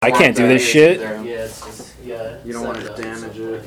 I can't do this shit. Yeah, it's just, You don't want to damage it.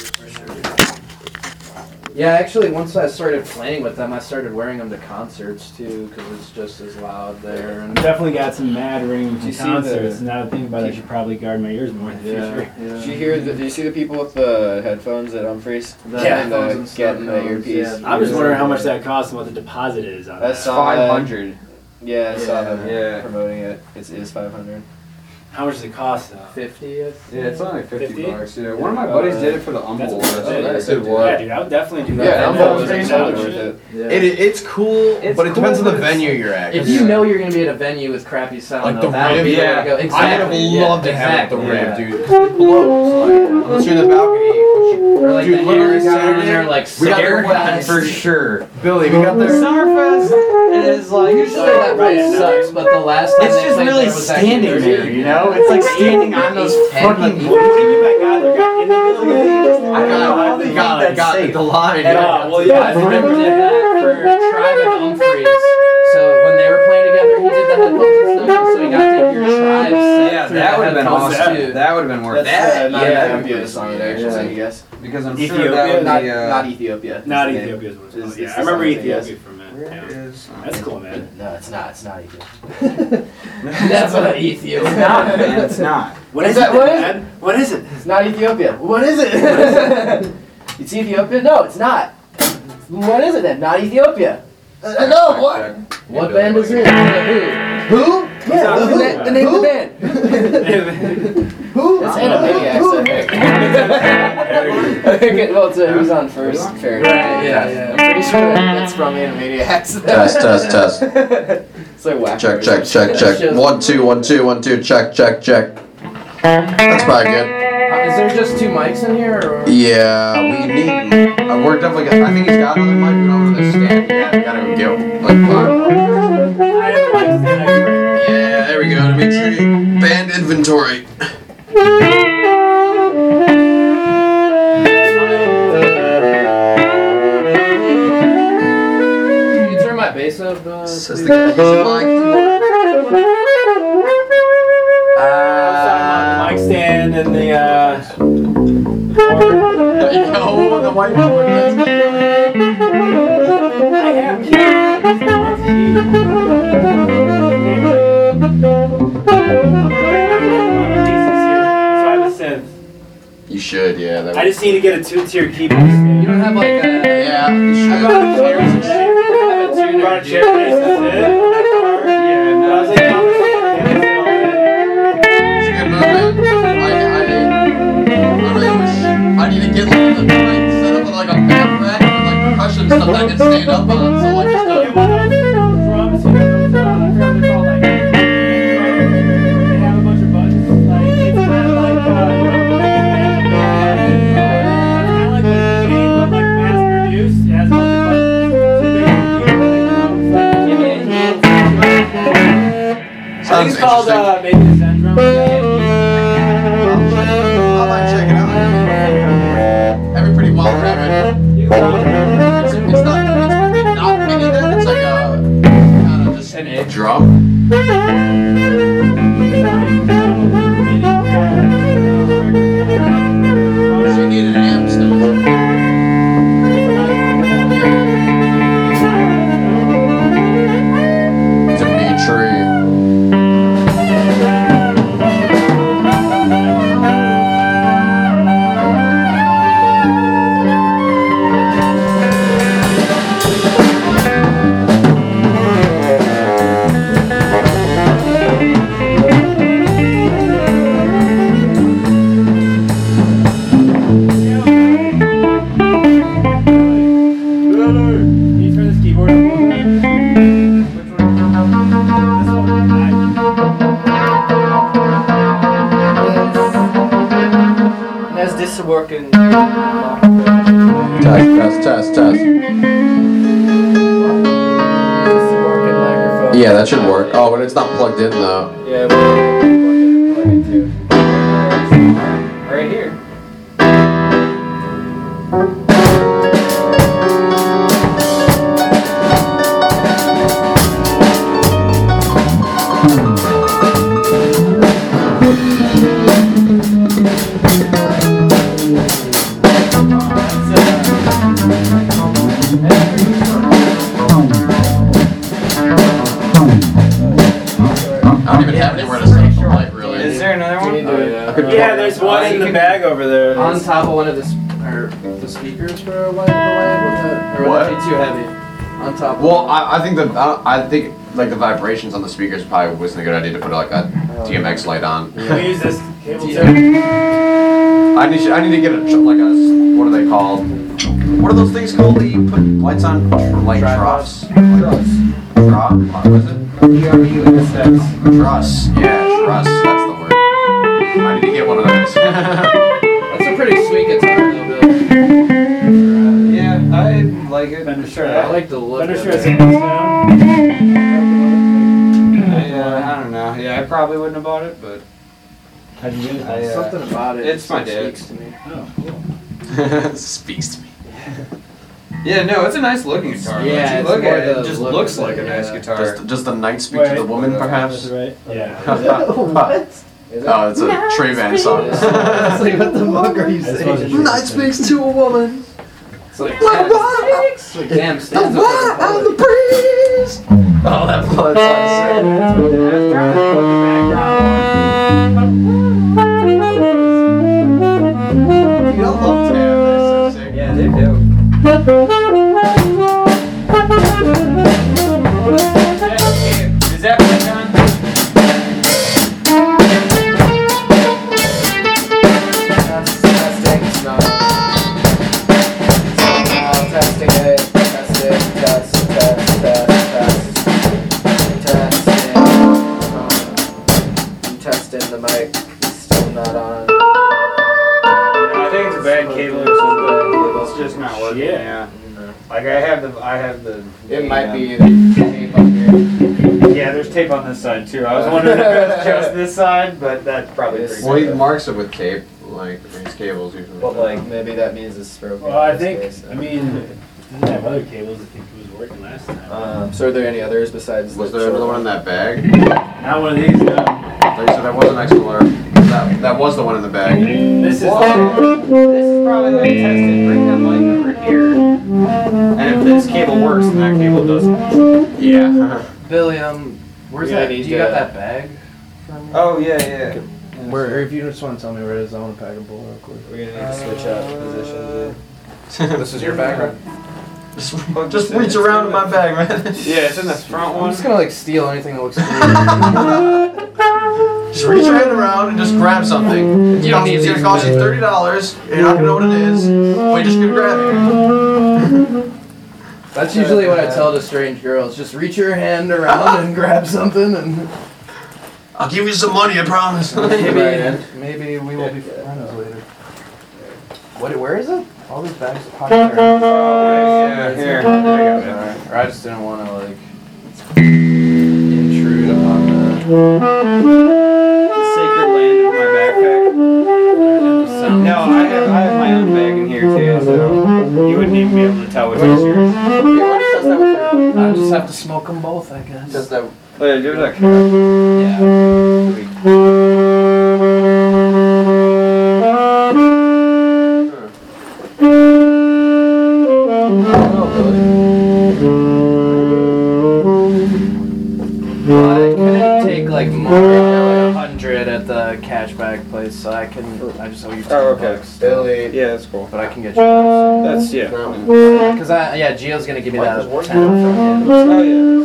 Yeah, actually, once I started playing with them, I started wearing them to concerts too, because it's just as loud there. And Definitely got some mad ring you to see concerts. the- Now that I think about it, I should probably guard my ears more in the future. Did you hear? Did you see the people with the headphones at Humphreys? The Getting headphones the and stuff, getting the headphones, earpiece. yeah. I'm just wondering how much that costs and what the deposit is on I that. saw that. 500. Yeah, I saw them Yeah. promoting it. It is 500. How much does it cost though? 50. Yeah, it's only 50 50? bucks. Yeah, one of my buddies did it for the That's Humble. what Oh, That's nice. good work. Yeah, dude, I would definitely do that. Yeah, Humble Humble was was totally worth shit. it. Yeah. It's cool, It's but it depends cool, on the but it's- venue you're at. If you know you're gonna be at a venue with crappy sound, Like though, the that would be Rib, the way to go. I would Exactly. love to have it at the exactly, Rib, yeah. dude. It blows, like, unless you're in the balcony. Or like Dude, the literally Harris down Saturday, there, like we got their weapon Summerfest. for sure. Billy, we got their Summerfest is like Usually that place sucks, but the last time it's they just played really there was actually standing pretty there, you know? It's like standing on those fucking. I got the line. Well, I yeah. remember did that for Tribe and Humphreys. So when they were playing together, he did the headphones and stuff, so he got to hear Tribe set Yeah, through that the would have been headphones, awesome. too. That would have been worth That's it. not yeah. Ethiopia, the song that I actually sang, I guess. Because I'm Ethiopia? sure that would Not, be. not Ethiopia. Not It's the name. Ethiopia is what it's It's- called. Yeah, it's I remember the song, Ethiopia yes. from it. Where Yeah. is? That's cool, man. No, it's not. It's not Ethiopia. That's what Ethiopia. It's not, man. It's not. What Is is that- it, what is man? What is it? It's not Ethiopia. What is it? It's Ethiopia? No, it's not. What is it then? Not Ethiopia. No, what? What band is it? Who? Yeah, Who? the name of the band. Who? It's Animaniacs, I think. Well, it's who's on first? Fair. Yeah. I'm pretty sure that's from Animaniacs. Test. It's like whack. Check. 1 2 1 2 1 2. Check. That's probably good. Is there just two mics in here? Or? Yeah, we need. We're definitely. I think he's got another mic. We don't really stand. Yeah, we gotta go. Yeah, there we go. Dimitri. Band inventory. Can you turn my bass up? Says please? the guy using my keyboard. Mic stand and the There you go. The whiteboard. That's good. I have keys. So I have a synth. You should, yeah. That I just need to get a 2-tier keyboard. You don't have like a. yeah, you should. I brought a chair today. I brought a chair today, so that's it. Yeah, and I was like, It's a good movement. I really wish I need to get like the mic set up with like a back rack with like percussion stuff that I can stand up on. So like just yeah, well, those drums, you know, those, I forgot what they're called, like, they have a bunch of buttons. Like, it's kind of like, like mass produced. It has a bunch of buttons. So I think sounds it's called interesting. maybe the Zen drum. I might check it out. Every pretty well rabbit. It's not mini then. It's like a kind of just An drum. She needed an amp still. Dimitri. Can you turn this keyboard up? Which one? This one. Is this working? Test. Yeah, that should work. Oh, but it's not plugged in though. Yeah, we're plugging too. Right here. I don't even have anywhere to set up the light, really. Is there another one? Yeah, there's one in the bag over there. On top of one of the speakers for a light, or What? would that be too heavy? On top. Well, I think like the vibrations on the speakers probably wasn't a good idea to put like a DMX light on. We use this cable too. I need to get like a what are they called? What are those things called that you put lights on? Like troughs. What is it? Truss. Yeah, truss. That's the word. I need to get one of those. That's a pretty sweet guitar, though, Bill. Yeah, I like it. Fender Strut. I like the look Fender of Strut's it. in this now. I don't know. Yeah, I probably wouldn't have bought it, but How'd you do I, this? Something about it. it's my speaks dad's. to me. Oh, cool. Speaks to me. yeah, no, it's a nice looking guitar. Yeah, Once you it's look more at it, the it just look looks of like it, a nice yeah. guitar. Just the night speak to the woman, perhaps. That's right. Yeah. What? Oh, it's a Trey Van song. It's like, what the fuck are you That's what saying? it Night speaks to a woman. It's like, it's like damn, stands up for the breeze. Oh, that blood You don't love Tam, they're so sick. Yeah, they do. Is that one done? Testing, it's not. Testing it. Test it. Test. Testing. Testing the mic. It's still not on. I think it's a bad cable or something. It's just not working. Yeah. Like I have the. It might be the tape up here. Yeah, there's tape on this side too. I was wondering if it was just this side, but that's probably pretty Well, he good. marks it with tape, like these cables usually. But like, Maybe that means it's broken. Well, I in this think, case. I mean, it doesn't have other cables. I think it was working last time. So are there any others besides? was the there short another one in that bag? not one of these. No. Like I said, that was an Explorer. That was the one in the bag. This is probably like tested. Bring that mic over here, and if this cable works, then that cable doesn't. Yeah. Billy, where's Yeah, that? Do these, you got that bag? Oh yeah. Where, or if you just want to tell me where it is, I want to pack a bowl real quick. We're gonna need to switch out positions. This is your bag, right? Just reach around in my bag, man. Yeah, it's in the front I'm one. just gonna like steal anything that looks cool. Just reach your hand around and just grab something. You don't need It's gonna these, cost you man. $30. You're not gonna know what it is, but you're just gonna grab it. That's usually what I tell to strange girls. Just reach your hand around and grab something, and I'll give you some money, I promise. maybe we will be friends later. Where is it? All these bags of hot air. Yeah, here. Or I just didn't want to like intrude upon the Sacred land of my backpack. sound. No, I have my own bag in here too, so you wouldn't even be able to tell which is yours. I just have to smoke them both, I guess. Does that? Oh yeah, do that. Well, I couldn't take like more than 100 at the cash bag place, so I just owe you 10 Oh, okay. bucks. Billy. Yeah, that's cool. But I can get you that. That's yeah. Because Gio's gonna give me that 10 from him. Oh yeah,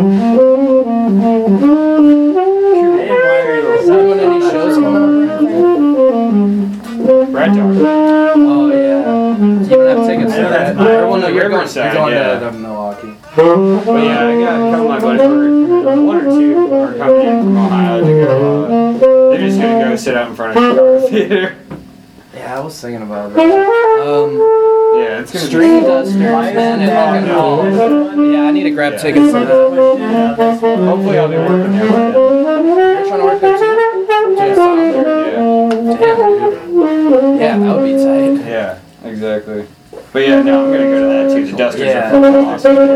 cool. Doing any shows coming up? Red Dog. Oh yeah. You don't have tickets I to know that. that's mine. Well, no, you're going Riverside, to yeah. Milwaukee. But yeah, I got a couple of my buddies, one or two are coming in from Ohio to go. They're just gonna go sit out in front of the Chicago Theater. Yeah, I was thinking about that. Yeah, it's gonna String be. Dusters, man, at fucking home. Yeah, I need to grab Yeah. tickets to that. Hopefully, I'll be working there by then. You're trying to work there too? Just out there. Yeah. Damn, dude. Yeah, that would be tight. Yeah, exactly. But yeah, no, I'm gonna go to that too. The Dusters Yeah. are fucking awesome.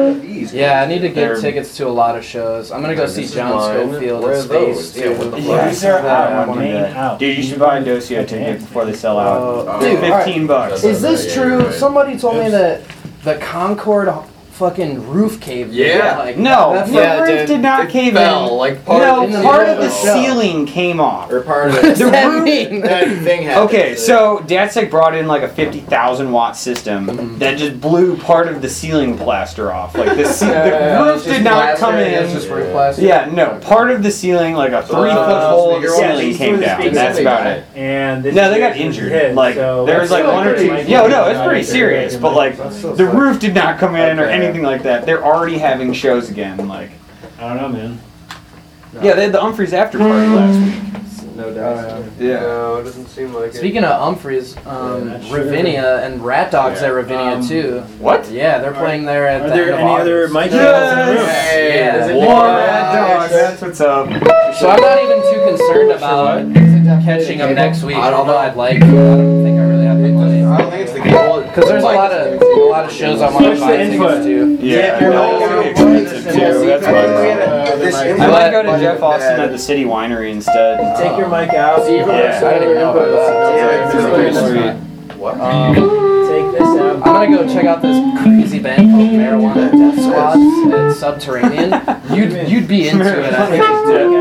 Humphreys. Yeah, I need to get They're- tickets to a lot of shows. I'm gonna go see This is John mine. Schofield Where at are Space those? too. Yeah, what the Yeah, fuck? they're out. Yeah, Dude, main out. you should buy a Docio ticket before they sell out. Oh, Dude, $15. Is this Yeah, true? you're right. Somebody told me that the Concorde fucking roof caved. Yeah. Like, No, that's the like, roof did not cave fell, in. like part No, of part of the show. ceiling came off. or part of what does it. that roof- mean? That thing happened. Okay, so Datsec brought in like a 50,000 watt system that just blew part of the ceiling plaster off. Like the roof did not come It's in. just roof plaster. Yeah, no, part of the ceiling, like a 3-foot hole in the speaker- ceiling came down. That's about it. And this No, they got is injured. hit, Like so there was like that's one or still two. pretty Yo, much- no, it's pretty serious. But like the roof did not come in or Okay. anything like that. They're already having shows again. Like I don't know, man. yeah, they had the Humphreys after party last week. No doubt. Yeah. No, it doesn't seem like it. Speaking of Humphreys, that's true. Ravinia and Rat Dogs at Ravinia too. What? Yeah, they're playing there at Are the there end of any other August. Mike Yes. in the room? Hey, Yeah. is it War Nick? Rat Dogs. That's what's up. So I'm not even too concerned about catching them next week. I don't although know. I'd like to. I don't think I really have the money. I don't think it's the cable. Because there's a lot of shows I want to Switch buy the tickets input. to. Yeah, you're no, right. it's expensive too. That's why. I might go to But- Jeff Austin at the City Winery instead. Take your mic out. Yeah, I didn't even know about that. Yeah, it's pretty sweet. What? Take this out. I'm gonna go check out this crazy band called Marijuana Death Squad at Subterranean. You'd be into it. I think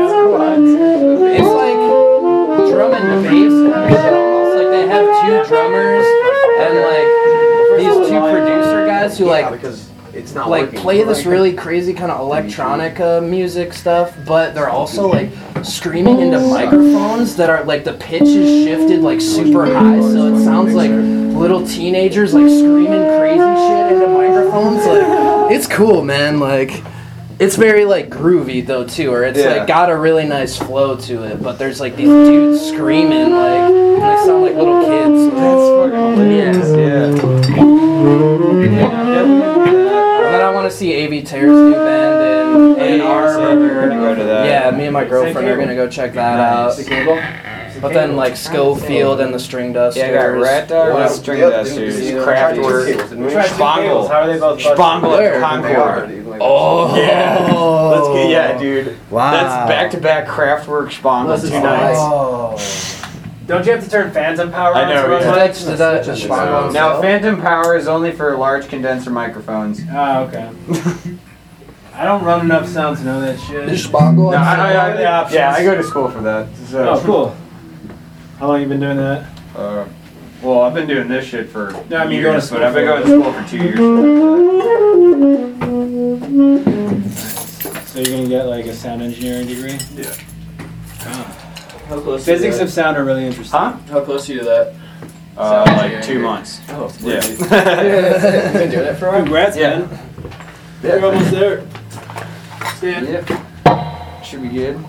it's like drum and bass kind of shit almost. Like they have two drummers and like these two producer guys who like because it's not like working. play this really crazy kind of electronica music stuff, but they're also like screaming into microphones that are like the pitch is shifted like super high, so it sounds like little teenagers like screaming crazy shit into microphones. Like it's cool, man. Like it's very like groovy though too, or it's Yeah. like got a really nice flow to it. But there's like these dudes screaming like and they sound like little kids. That's fucking hilarious. Yeah. And then I want to see A.V. Terror's new band in Ann Arbor. We're gonna go to that. Yeah, me and my girlfriend are gonna go check that out. But then like Schofield and the String Dusters. Yeah, I got Rat Dogs, Well, String yep, Dusters, didn't you- Kraftwerk, We tried two cables. Spangle, How are they both? Spangle Where? at Concord. Oh, Yeah. Let's get, yeah, dude. Wow. That's back-to-back Kraftwerk Spangle This is 2 nights. Oh. Don't you have to turn fans on power? I on know, to run yeah. lights? Did that just Spangle Now, himself? Phantom Power is only for large condenser microphones. Oh, okay. I don't run enough sound to know that shit. Is Spangle No, himself? the options. yeah, I go to school for that. So. Oh, cool. How long you been doing that? Well, I've been doing this shit for No, I mean, years, going to but I've been going to school for 2 years. So you're gonna get like a sound engineering degree? Yeah. How close Physics of sound are really interesting. Huh? How close are you to that? Like 2 months. Oh, Yeah. You've been doing it for a while? Congrats, Yeah. man. You're almost there. Yep. Should be good.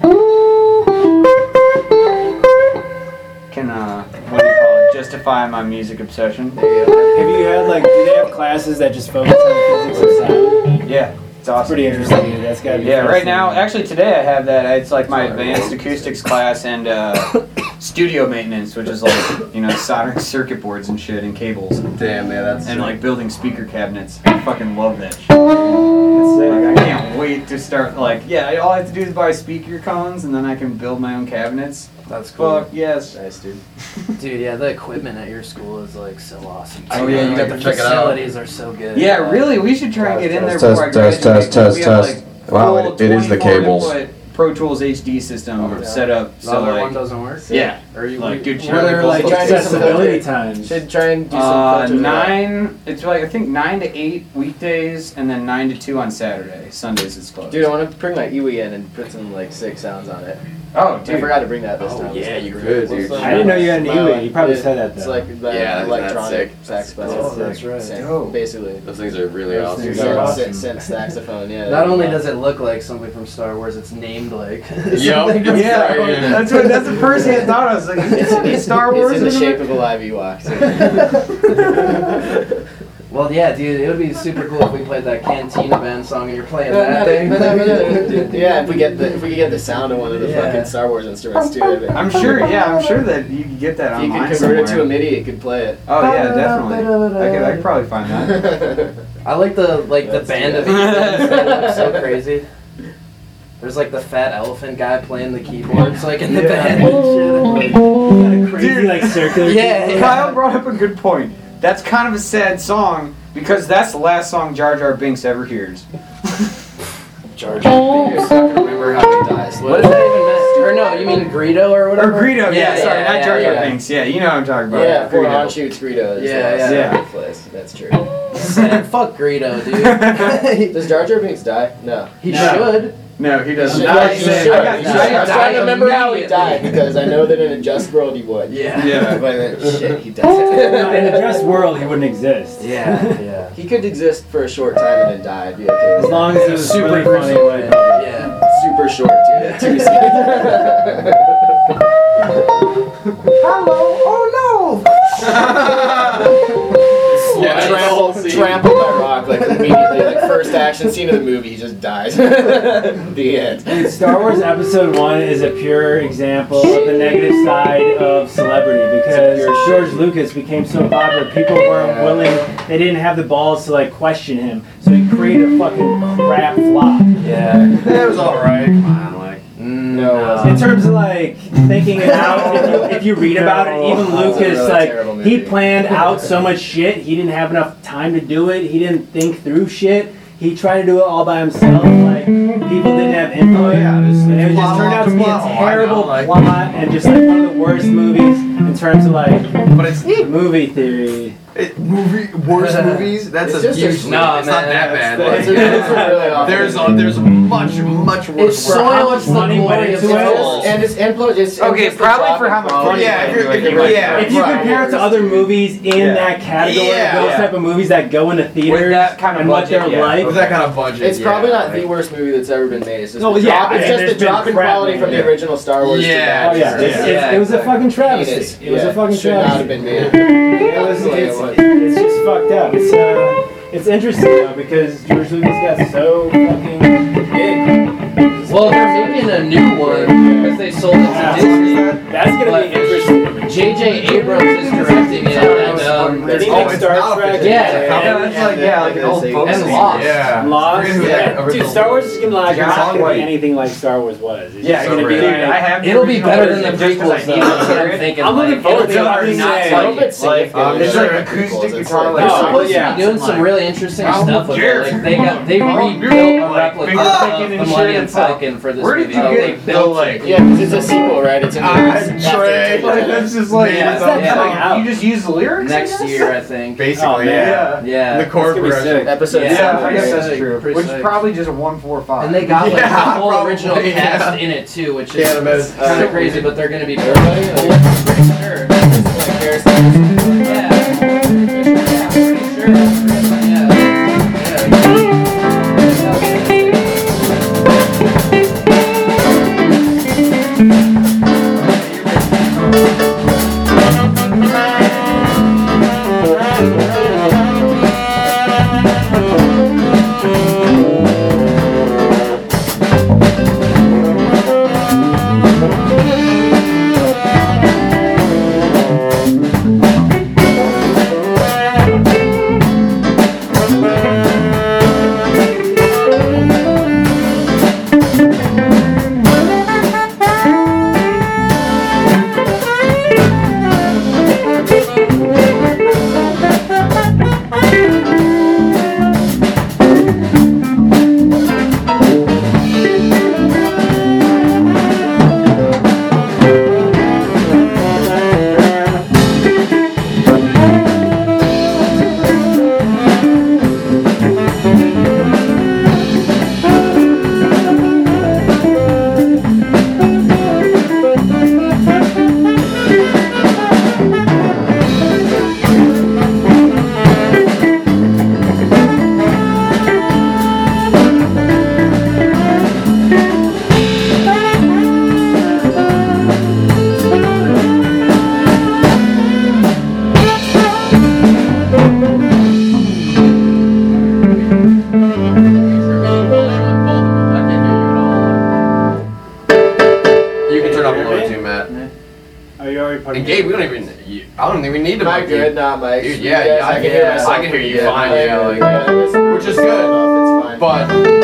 Can what do you call it? Justify my music obsession. Have you had like, do they have classes that just focus on the physics of sound? Yeah, it's awesome. Pretty interesting, dude. That's gotta be. Yeah, right now, fascinating. actually today I have that. It's like my advanced acoustics class and studio maintenance, which is like, you know, soldering circuit boards and shit and cables Damn, man, that's and like building speaker cabinets. I fucking love that shit. Like, I can't wait to start, like, yeah, all I have to do is buy speaker cones and then I can build my own cabinets. That's cool. Fuck, yes. nice, dude. Dude, yeah, the equipment at your school is like so awesome. Oh, yeah, you got the to check it out. facilities are so good. Yeah, really, we should try and get in there Test, before I test, graduate. test, We have, test, like, test. Wow, full it is the 24 cables. input Pro Tools HD system set up. The So other like, one doesn't work? yeah, Or you like good shit. Were there like Trying to do some accessibility times. Should try and do some filters. 9. It's like I think 9 to 8 weekdays, and then 9 to 2 on Saturday. Sundays it's closed. Dude, I want to bring my Iwi in and put some like sick sounds on it. oh, I dude. forgot to bring that this time. yeah, you could, dude. I didn't know you had an Iwi. You probably It- said that It's though. like the Yeah, that's electronic sick. saxophone. Oh, that's right. Same, Dope. basically. Those things are really Those awesome. things Synth- are awesome. synth saxophone, yeah. Not only does it look like somebing from Star Wars, it's named like. Yup. something from Yeah, Star Wars. that's the first thing I thought. I was like, It's Star Wars. It's in the is shape of a live Ewok. So. Well, yeah, dude, it would be super cool if we played that Cantina Band song and you're playing that thing. Yeah, if we could get the sound of one of the fucking Star Wars instruments too. I'm sure that you can get that If you online could convert it to a somewhere. MIDI, it could play it. Oh yeah, definitely. I could probably find that. I like the Let's band do of that. idiots. They look so crazy. There's like the fat elephant guy playing the keyboards like in the band and shit. Crazy, like circular. Yeah. Kyle brought up a good point. That's kind of a sad song because that's the last song Jar Jar Binks ever hears. Jar Jar Binks. I can remember how he dies. What does that even mean? Or no, you mean Greedo or Or whatever? Greedo, yeah, sorry, not Jar Jar yeah. Binks. Yeah, you know what I'm talking about. Yeah, for Greedo. on shoots Greedo. Yeah. Place. That's true. Man, fuck Greedo, dude. Does Jar Jar Binks die? No. He No. should. No, he doesn't. Yeah, Not he saying- should. I got- He I should. got- I was trying to remember how he immediately. died because I know that in a just world he would. Yeah. Yeah. But then, shit, he No, died. in a just world, he wouldn't exist. Yeah. He could exist for a short time and then die. I'd be okay with As long as it was Super really funny. gruesome, Like, Yeah. that. Super short too. 2 seconds. Yeah, Trampled by Rock, like immediately, like first action scene of the movie, he just dies. The end. Dude, Star Wars Episode 1 is a pure example of the negative side of celebrity because George Lucas became so popular, people weren't willing, they didn't have the balls to like question him, so he created a fucking crap flop. Yeah. It was alright. Come on, like. No. In terms of like thinking it out, if you read about it, even That's a Lucas, really like terrible he movie. planned out so much shit, he didn't have enough time to do it. He didn't think through shit. He tried to do it all by himself. Like people didn't have input. Oh, yeah, just and it just turned out to be a terrible plot and just like one of the worst movies in terms of like But it's movie theory. worst movies. That's It's a just a- huge. No, It's not that bad. It's Like, a really awful there's movie. much It worse. soils the money went glory of into the it. soul. And it's influence. It's Okay, just the probably drop for in how much quality. money- Yeah, if you're- Like, if you're- yeah, If you right. compare it to other movies in Yeah. that category, Yeah. those type of movies that go into theaters that kind of and what budget, they're yeah. like. With that kind of budget. It's probably not like- the worst movie that's ever been made. It's just Oh, the yeah, drop. It's and just there's the drop been in crap quality made, from yeah. the original Star Wars. Yeah. to that. Oh yeah, Just- it was a fucking travesty. Heinous. It was a fucking Should not have travesty. been made. It's just fucked up. It's interesting though because George Lucas got so fucking big. Well, they're making a new one because they sold it to Disney. That's gonna But be interesting. J.J. Abrams is directing it, and They didn't Oh, make it's Star not Trek. official. Yeah. like an old folks And thing. Lost. Yeah. Lost. Forget who Yeah. that original- Dude, Star Wars is gonna like John not gonna White. be anything like Star Wars was. It's Yeah, just so gonna be really. like, I have. It'll be better than the original just 'cause prequels, though. I need to That's what hear I'm it. thinking. I'm looking like, forward it'll to be it. already I'm not saying. I hope like- it's safe. Like, it's like acoustic guitar, They're like, Oh, supposed to yeah. be doing some really interesting Oh, stuff with it. Jared. Like they rebuilt a replica finger of picking the and shit. Millennium It's like, Falcon for this where did movie. you Like, get they built like- it. Yeah, because it's a sequel, right? It's in the Trey. Like, that's just like, Yeah, it's yeah. like, Yeah. you just use the lyrics I Next guess? year, I think. Basically, Oh, man. yeah. Yeah. The chord That's gonna be progression. sick. Episode Yeah. Yeah, I seven. guess Pretty that's true. sick. Which is probably just a 1-4-5. And they got like Yeah, the whole probably, original yeah. cast in it too, which is Can't imagine. kind of crazy, but they're gonna be Everybody? pretty sure. Like Harrison. Yeah. Yeah, pretty sure. Yeah. putting And Gabe, we don't even. I don't even need to. Am I good? Not Mike. Dude, yeah, I can hear myself. I can hear you fine. Yeah, like, which is good. It's fine. But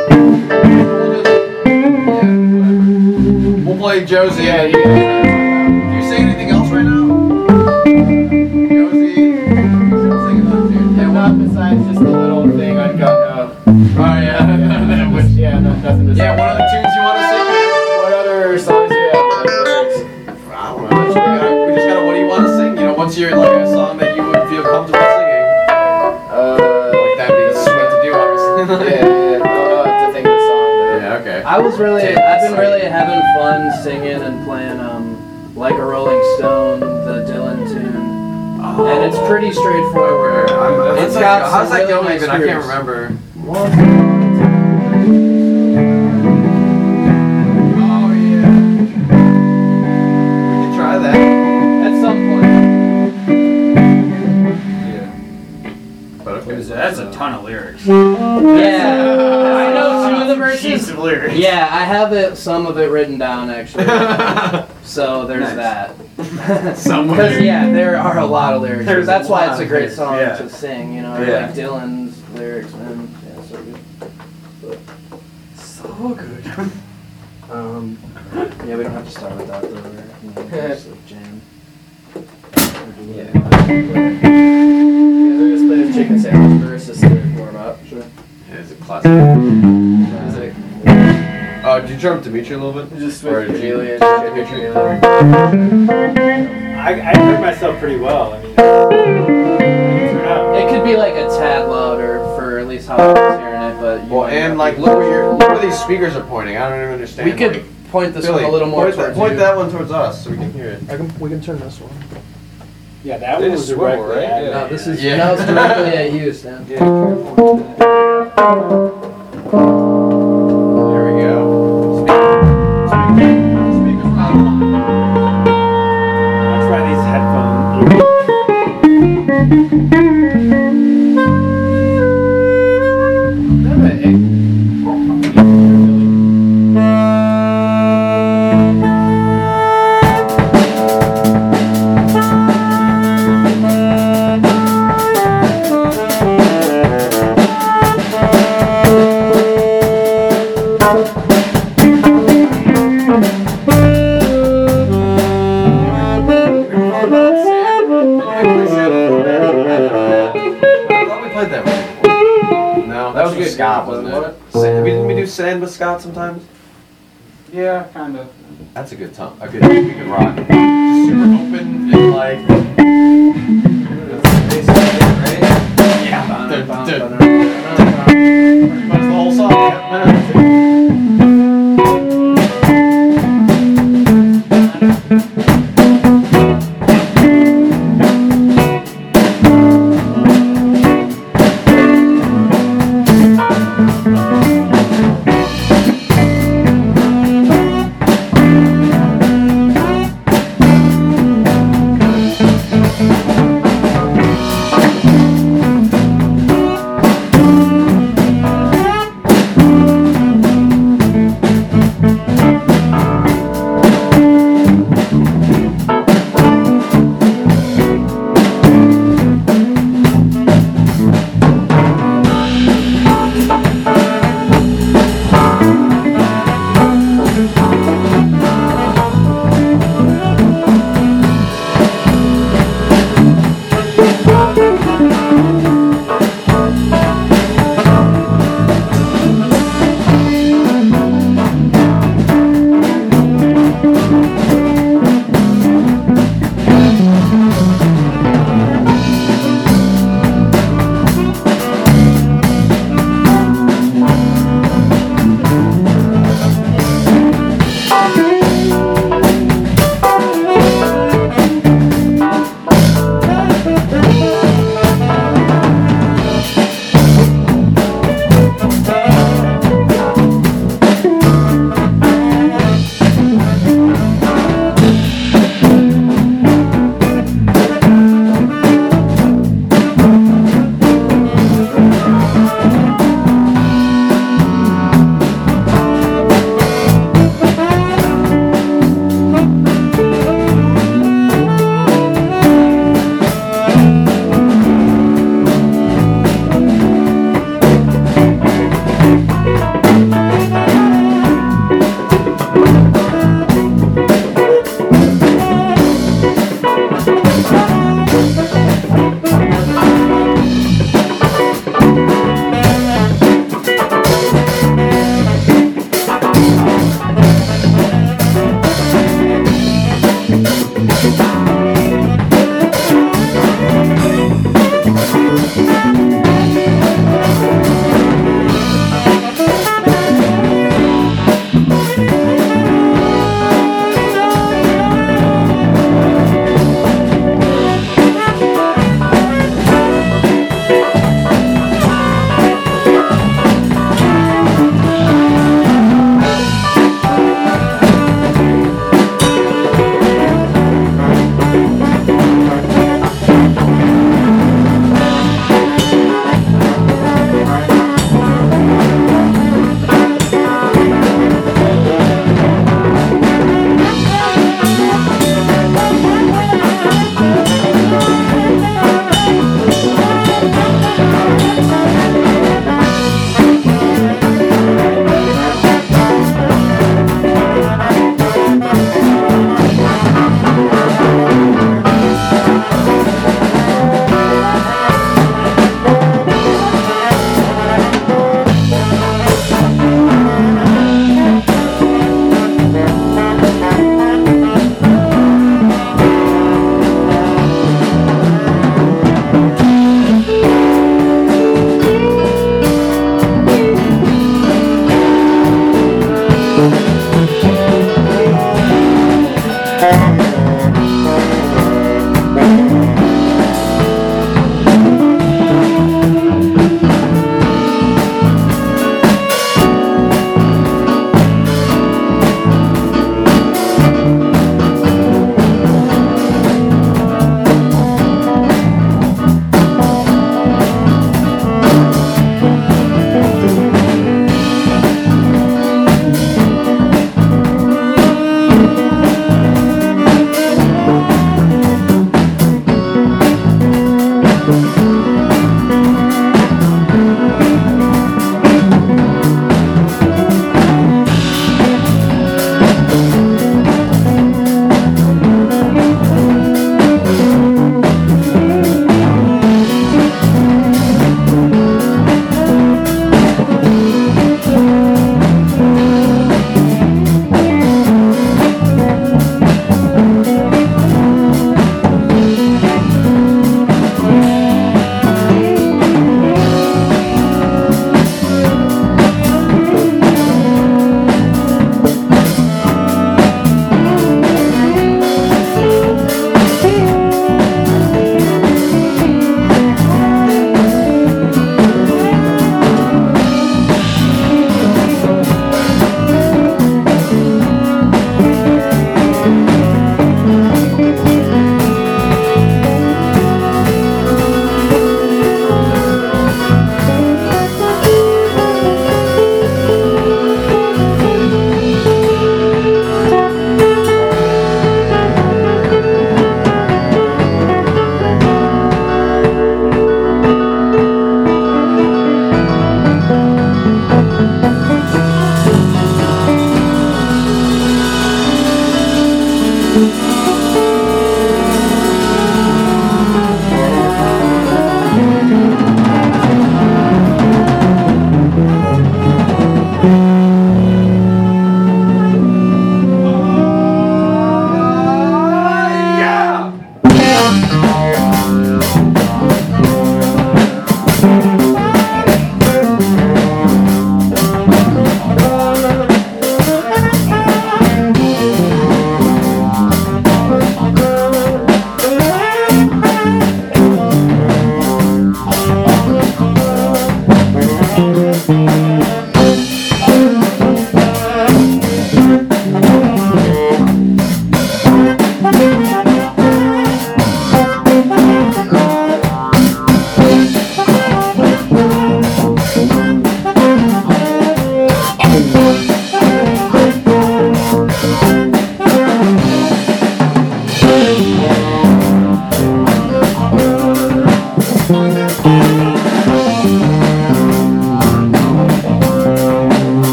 we'll play Josie. Yeah, Do you sing anything else right now? Josie. Sing another tune. Yeah, not besides just the little thing on Gun Oh yeah. Which, yeah, nothing to say. Yeah, what other tunes you want to sing? What other songs do you have? What other lyrics? I don't know. We just gotta. What do you want to sing? You know, what's your like a song that you would feel comfortable singing? Like that'd be sweet to do, obviously. Yeah. I'll have to think of the song. Yeah. Okay. I've been really having fun singing and playing Like a Rolling Stone, the Dylan tune. And it's pretty straightforward. It's It's got how's some that really going nice even? I can't grooves. remember. Well, Oh yeah. We can try that. at some point. But okay. That's a ton of lyrics. Yeah. I know two of the verses. Sheets of lyrics. Yeah, I have some of it written down actually. So there's Nice. that. Somewhere. Because yeah, there are a lot of lyrics. There's That's a why lot it's a of great lyrics, song yeah. to sing. You know, Yeah. like Dylan's lyrics, man. Yeah, so good. So good. Yeah, we don't have to start with that though. Right? You know, just like jam. Yeah, they're just playing chicken sandwich verse just to warm up. Sure. Yeah, it's a classic. Music. Did you jump Dimitri a little bit? Just Or with did you- Amelia. I heard myself pretty well. I mean, turn up. It could be like a tad louder for at least how I was hearing it, but you Well, might and not like be- look where these speakers are pointing. I don't even understand. we could like, point this Billy, one a little more point towards point you. that one towards us so we can hear it. We can turn this one. Yeah, that They one just was swivel, directly right? at Yeah. me. No, this is Yeah. now it's directly at you, Stan. Yeah, careful with that. There we go. Speakers not on. I'll try these headphones. I thought we played that one before. No, that was good. Scott, wasn't it? Didn't we do Sand with Scott sometimes? Yeah, kind of. That's a good time. A good rock. Just super open and like. Yeah. Pretty much the whole song. Yeah.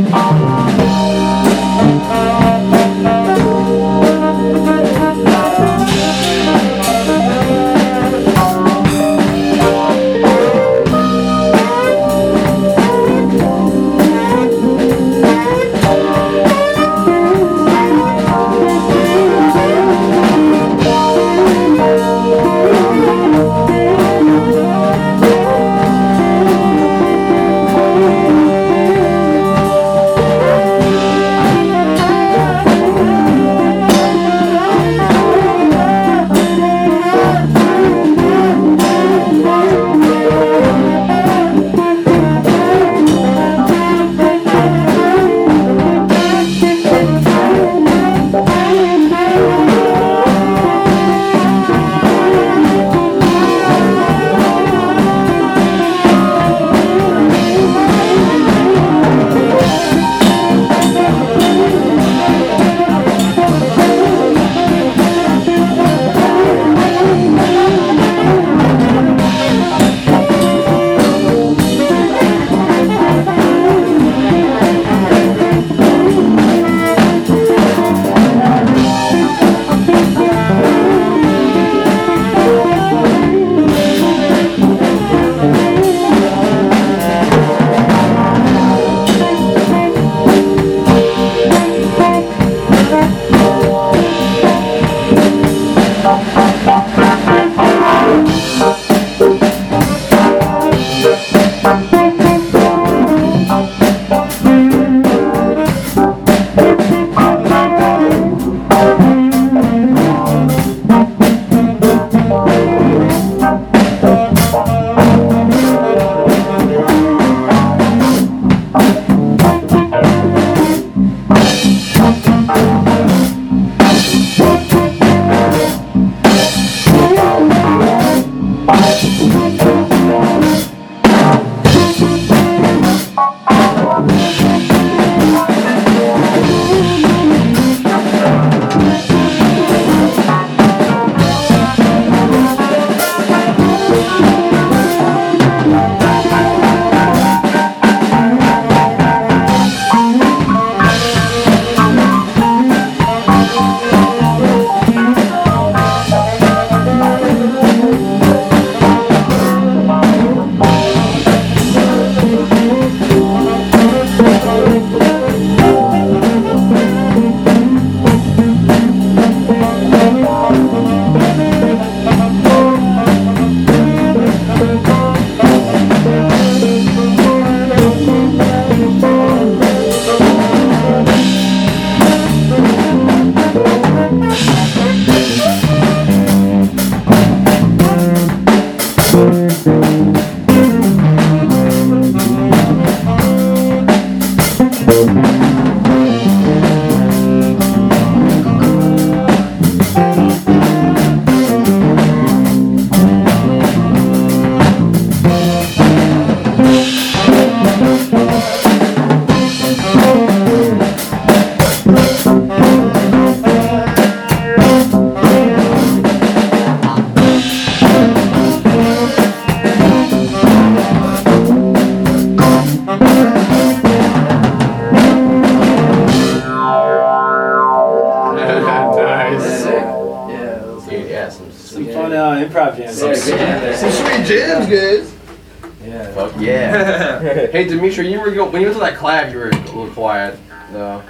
improv jam. Some sweet jams, guys. Yeah. Fuck yeah. Hey, Dimitri, when you went to that clap, you were a little quiet. No.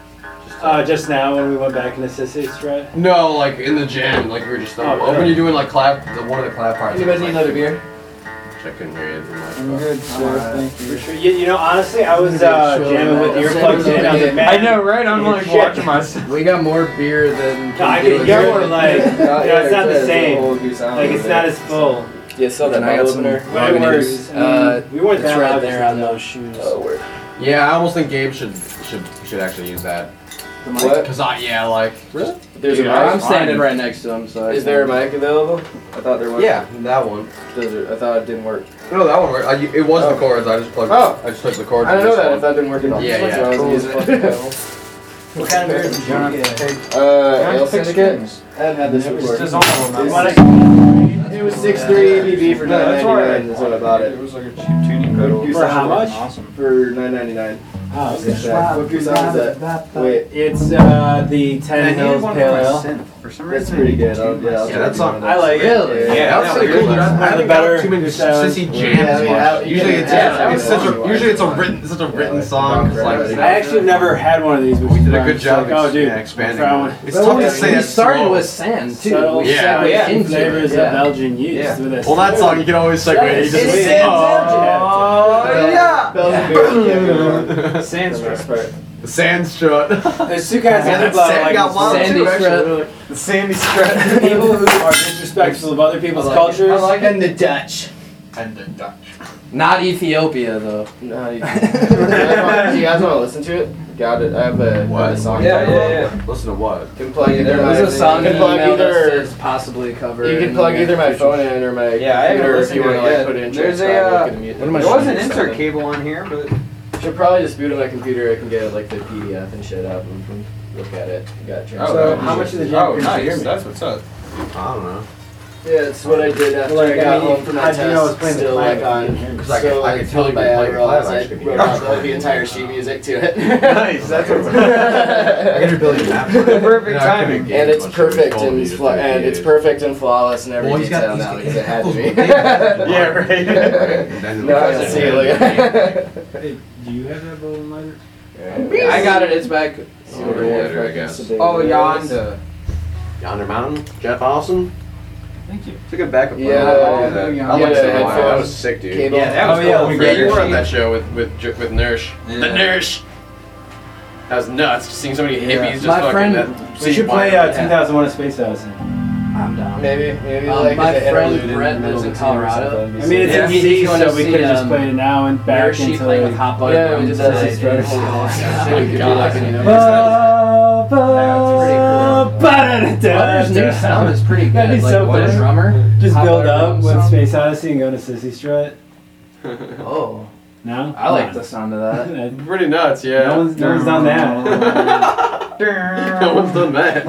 Just now when we went back into Sissy's, right? No, like in the jam, like we were just when you're doing like clap, one of the clap parts. Anybody need another beer? I couldn't hear you. I'm good, sir. Thank you. For sure. You know, honestly, I was jamming with earplugs in. I was like, man, I know, right? I'm like watching myself. We got more beer than. No, I could get more like. It's not the same. Like it's not as full. Yeah, so then I got some We weren't that right loud there just on now. those shoes. Oh, word. Yeah, I almost think Gabe should actually use that. What? Cause like. Really? There's Dude, a I'm I'm standing right next to him, so. Is there a mic available? I thought there was. Yeah, that one. I thought it didn't work. No, that one worked. It was the chords. I just plugged. Oh. I just took the chords. I didn't know that. If that didn't work at all. Yeah, That's yeah. what I was using. What kind of beer did you get? Ale Syndicate. I haven't had this before. It was 6.3 ABV for $9.99. That's what I bought it. It was like a cheap tuning pedal. For how much? Awesome. For $9.99. Oh, What song is that? Wait, It's the Ten I needed Hills one Pale for my Ale. synth. For some that's reason, pretty good. Yeah, that song. I like it. Really? Yeah, that's that really was cool. good. I One of the haven't better got too many sissy sounds. jams. Yeah, I mean, much. Usually it's yeah, such a written song. It's like I actually never had one of these, but we did a good job. Like, oh, dude, expanding. throwing It's tough to say. We it's started slow. with sand too. subtle We Yeah. segued Yeah. into flavors it, of Belgian yeast. Yeah. With a Well, that song you can always segue. You It's just yeah. Sandstorm. the sand strut. There's two kinds of Yeah, people Sand like got wild Sandy too, strut. actually. The sandy strut. people who are disrespectful of other people's cultures. And the Dutch. And the Dutch. Not Ethiopia though. No, do you guys want to listen to it? Got it. I have a song. Yeah. Listen to what? You can plug either my. There's a song you you can plug emailed either. us to possibly cover. You can in plug the either my future. phone in or my Yeah, I haven't computer if listened you to want it to like yet. put it in. There's transcribe, look at the there music. was an Something. insert cable on here, but Should probably just boot on my computer. I can get like the PDF and shit up and can look at it. Got So how much of the oh, jam nice. That's what's up. I don't know. Yeah, it's what I did after Like, I got I mean, home from my how'd you know I was test. playing the Still like clave? on. Because I So could like tell you by were playing Adderall, clave, I actually. wrote out the entire sheet music to it. Nice. That's what's I got your billion maps. Perfect timing. And it's perfect and it's perfect and flawless and every Well, he's got detail these now because it had to be. Yeah, right. No, I can see it. Look. Hey, do you have that bowling lighter? I got it. It's back. Over here, I guess. Oh, Yonda. Yonder Mountain, Jeff Awesome. Thank you. It's a good backup. Yeah, plan. I like yeah, that. yeah. I like Yeah, that. headphones. That was sick, dude. Cable. Yeah, that was Oh, yeah, cool. we Yeah, you were Great. on that show with Nurse. Yeah. The Nurse. That was nuts. Just seeing so many hippies just My fucking friend- that. We should play 2001: A Space Odyssey. I'm down. Maybe like my as an friend interlude in Brett the middle lives in of the scene or Colorado. something. I mean, it's Yeah. a CD, He's going so to we see, could have just played it now and back Nurse, she into playing like. with Hot Button. Yeah, we just Brooms. had Sissy Strut. Oh, We could do God. like an Mother's new sound is pretty good. That'd be like, so what a fun. drummer. Just Hot build Button up Drums with song. Space Odyssey and go to Sissy Strut. Oh, No? I like the sound of that. Pretty nuts, yeah. No one's done that. No one's done that.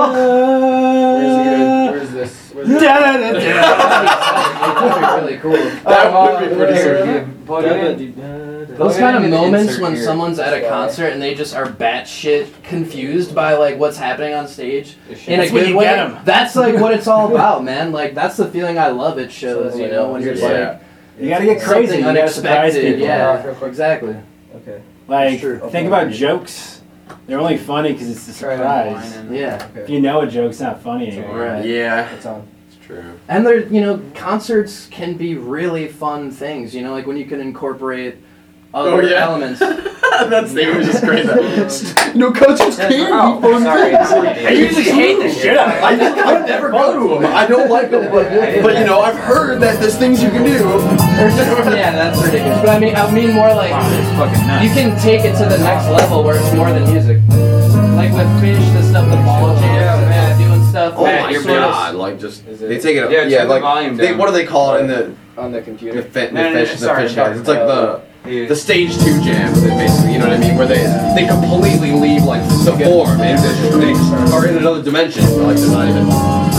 Where's this? Where's this? That'd be really cool. That would be pretty sick. Those kind of in the moments insert when here. someone's at a concert and they just are batshit confused by like what's happening on stage in a That's when good you way. get 'em. That's like what it's all about, man. Like that's the feeling I love at shows. You know, when you're just Yeah. like You gotta get crazy. something You gotta surprise unexpected. people. Yeah, exactly. Okay. Like, Sure. think about jokes. They're only funny because it's a surprise. Yeah, If you know a joke, it's not funny anymore. right. Yeah, It's on. it's true. And there, you know, concerts can be really fun things. You know, like when you can incorporate other elements. That statement was just great. No concerts can be Oh, fun sorry. things. I usually hate the shit out of it. I would never go to them. I don't like them, but you know, I've heard that there's things you can do. Yeah, that's ridiculous. But I mean more like Fucking nuts. you can take it to the next level where it's more than music. Like with Fish, the stuff with ball jams and Matt doing stuff. Oh Matt, my you're sort of- god! Like just Is it- they take it. Yeah, turn the like volume they, down. what do they call it in On the the computer. fish sorry, heads? It's like Yeah. the stage 2 jams, basically. You know what I mean? Where they completely leave like the form and they are in another dimension. Like they're not even.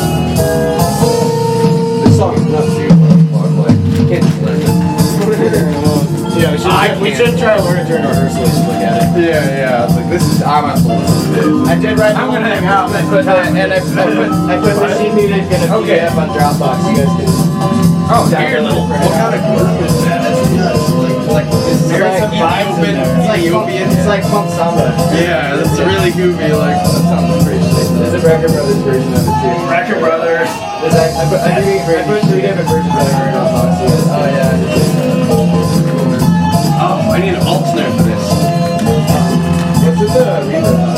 This song is nuts, dude. Like you can't just learn it. Yeah, we should try to learn it during rehearsal. Look at it. Yeah. It's like this is I'm not supposed to listen to this. I did write. I'm gonna hang out. I put the sheet music in a PDF on Dropbox. You guys can. Oh, here, little. What kind of group is that? That's nuts. Like this is There's like some vibes in there. It's like Ethiopian. It's like Punk Samba. Yeah, that's really goofy. Like that sounds pretty sick. There's a Record Brothers version of it too. Record Brothers. I put 3 different versions of it on Dropbox. Oh yeah. Oh, I need an alt snare for this. What's with the reverb?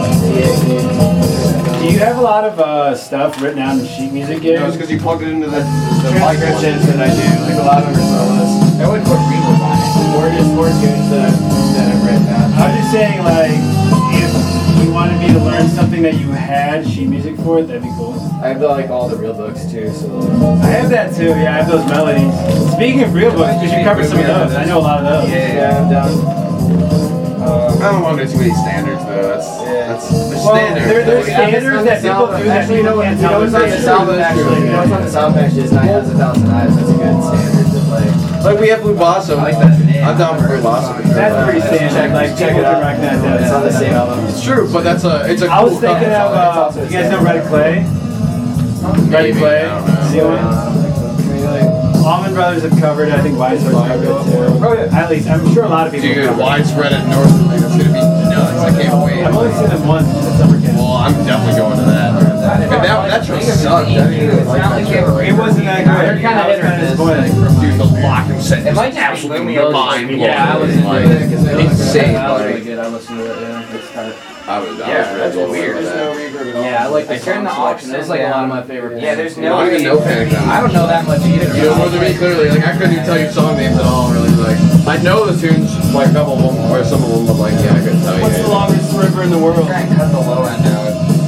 Do you have a lot of stuff written down in sheet music You know, gigs? it's because you plugged it into the mic. Transcriptions that I do, like a lot of them are solos. I wouldn't put reverb on it. Or just more tunes that I've written down. I'm just saying, like, if you wanted me to learn something that you had sheet music for, that'd be cool. I have all the real books too, so. I have that too, yeah, I have those melodies. Speaking of real books, we should cover some of those. I know a lot of those. Yeah, I'm down. I don't want to do too many standards though. That's Well, standard. there's standards that people do that Actually, you know people what? can't You know tell what's them on the they sound should. actually? You know what's on the sound patch is 9 Has 1,000 Eyes. That's a good standard to play. Like we have Blue Blossom. I like that. I'm down for philosophy. That's pretty standard. Like, check it out. It's on the same album. It's true, but it's a. I was cool thinking cover. of, you guys know Red Clay? Red Clay? I don't know. See one? Allman Brothers have covered it. I think Widespread covered it too. Oh, yeah. At least, I'm sure a lot of people Dude, have covered it. widespread at North. It's gonna be nuts. I can't wait. I've only seen them once at summer camp. Well, I'm definitely going to that. And that show sucked. I didn't even like that show. It wasn't that good. They're kinda hit or miss. disappointed. Dude, the locking set It is might just be absolutely gloomy. mind blowing. Yeah, I was like, insane. That was Like, really good. I listened to it. Yeah, it's tight. I was That's really weird. with that. Yeah, I like the I turned song the aux selection. It was like a lot of my favorite. Yeah, there's I no don't even know Panic Down. I don't know that much either. You know, to me clearly, like I couldn't even tell you song names at all. Really, like I know the tunes, like a couple of them or some of them, but like yeah, I couldn't tell you. What's the longest river in the world? Try and cut the low end out.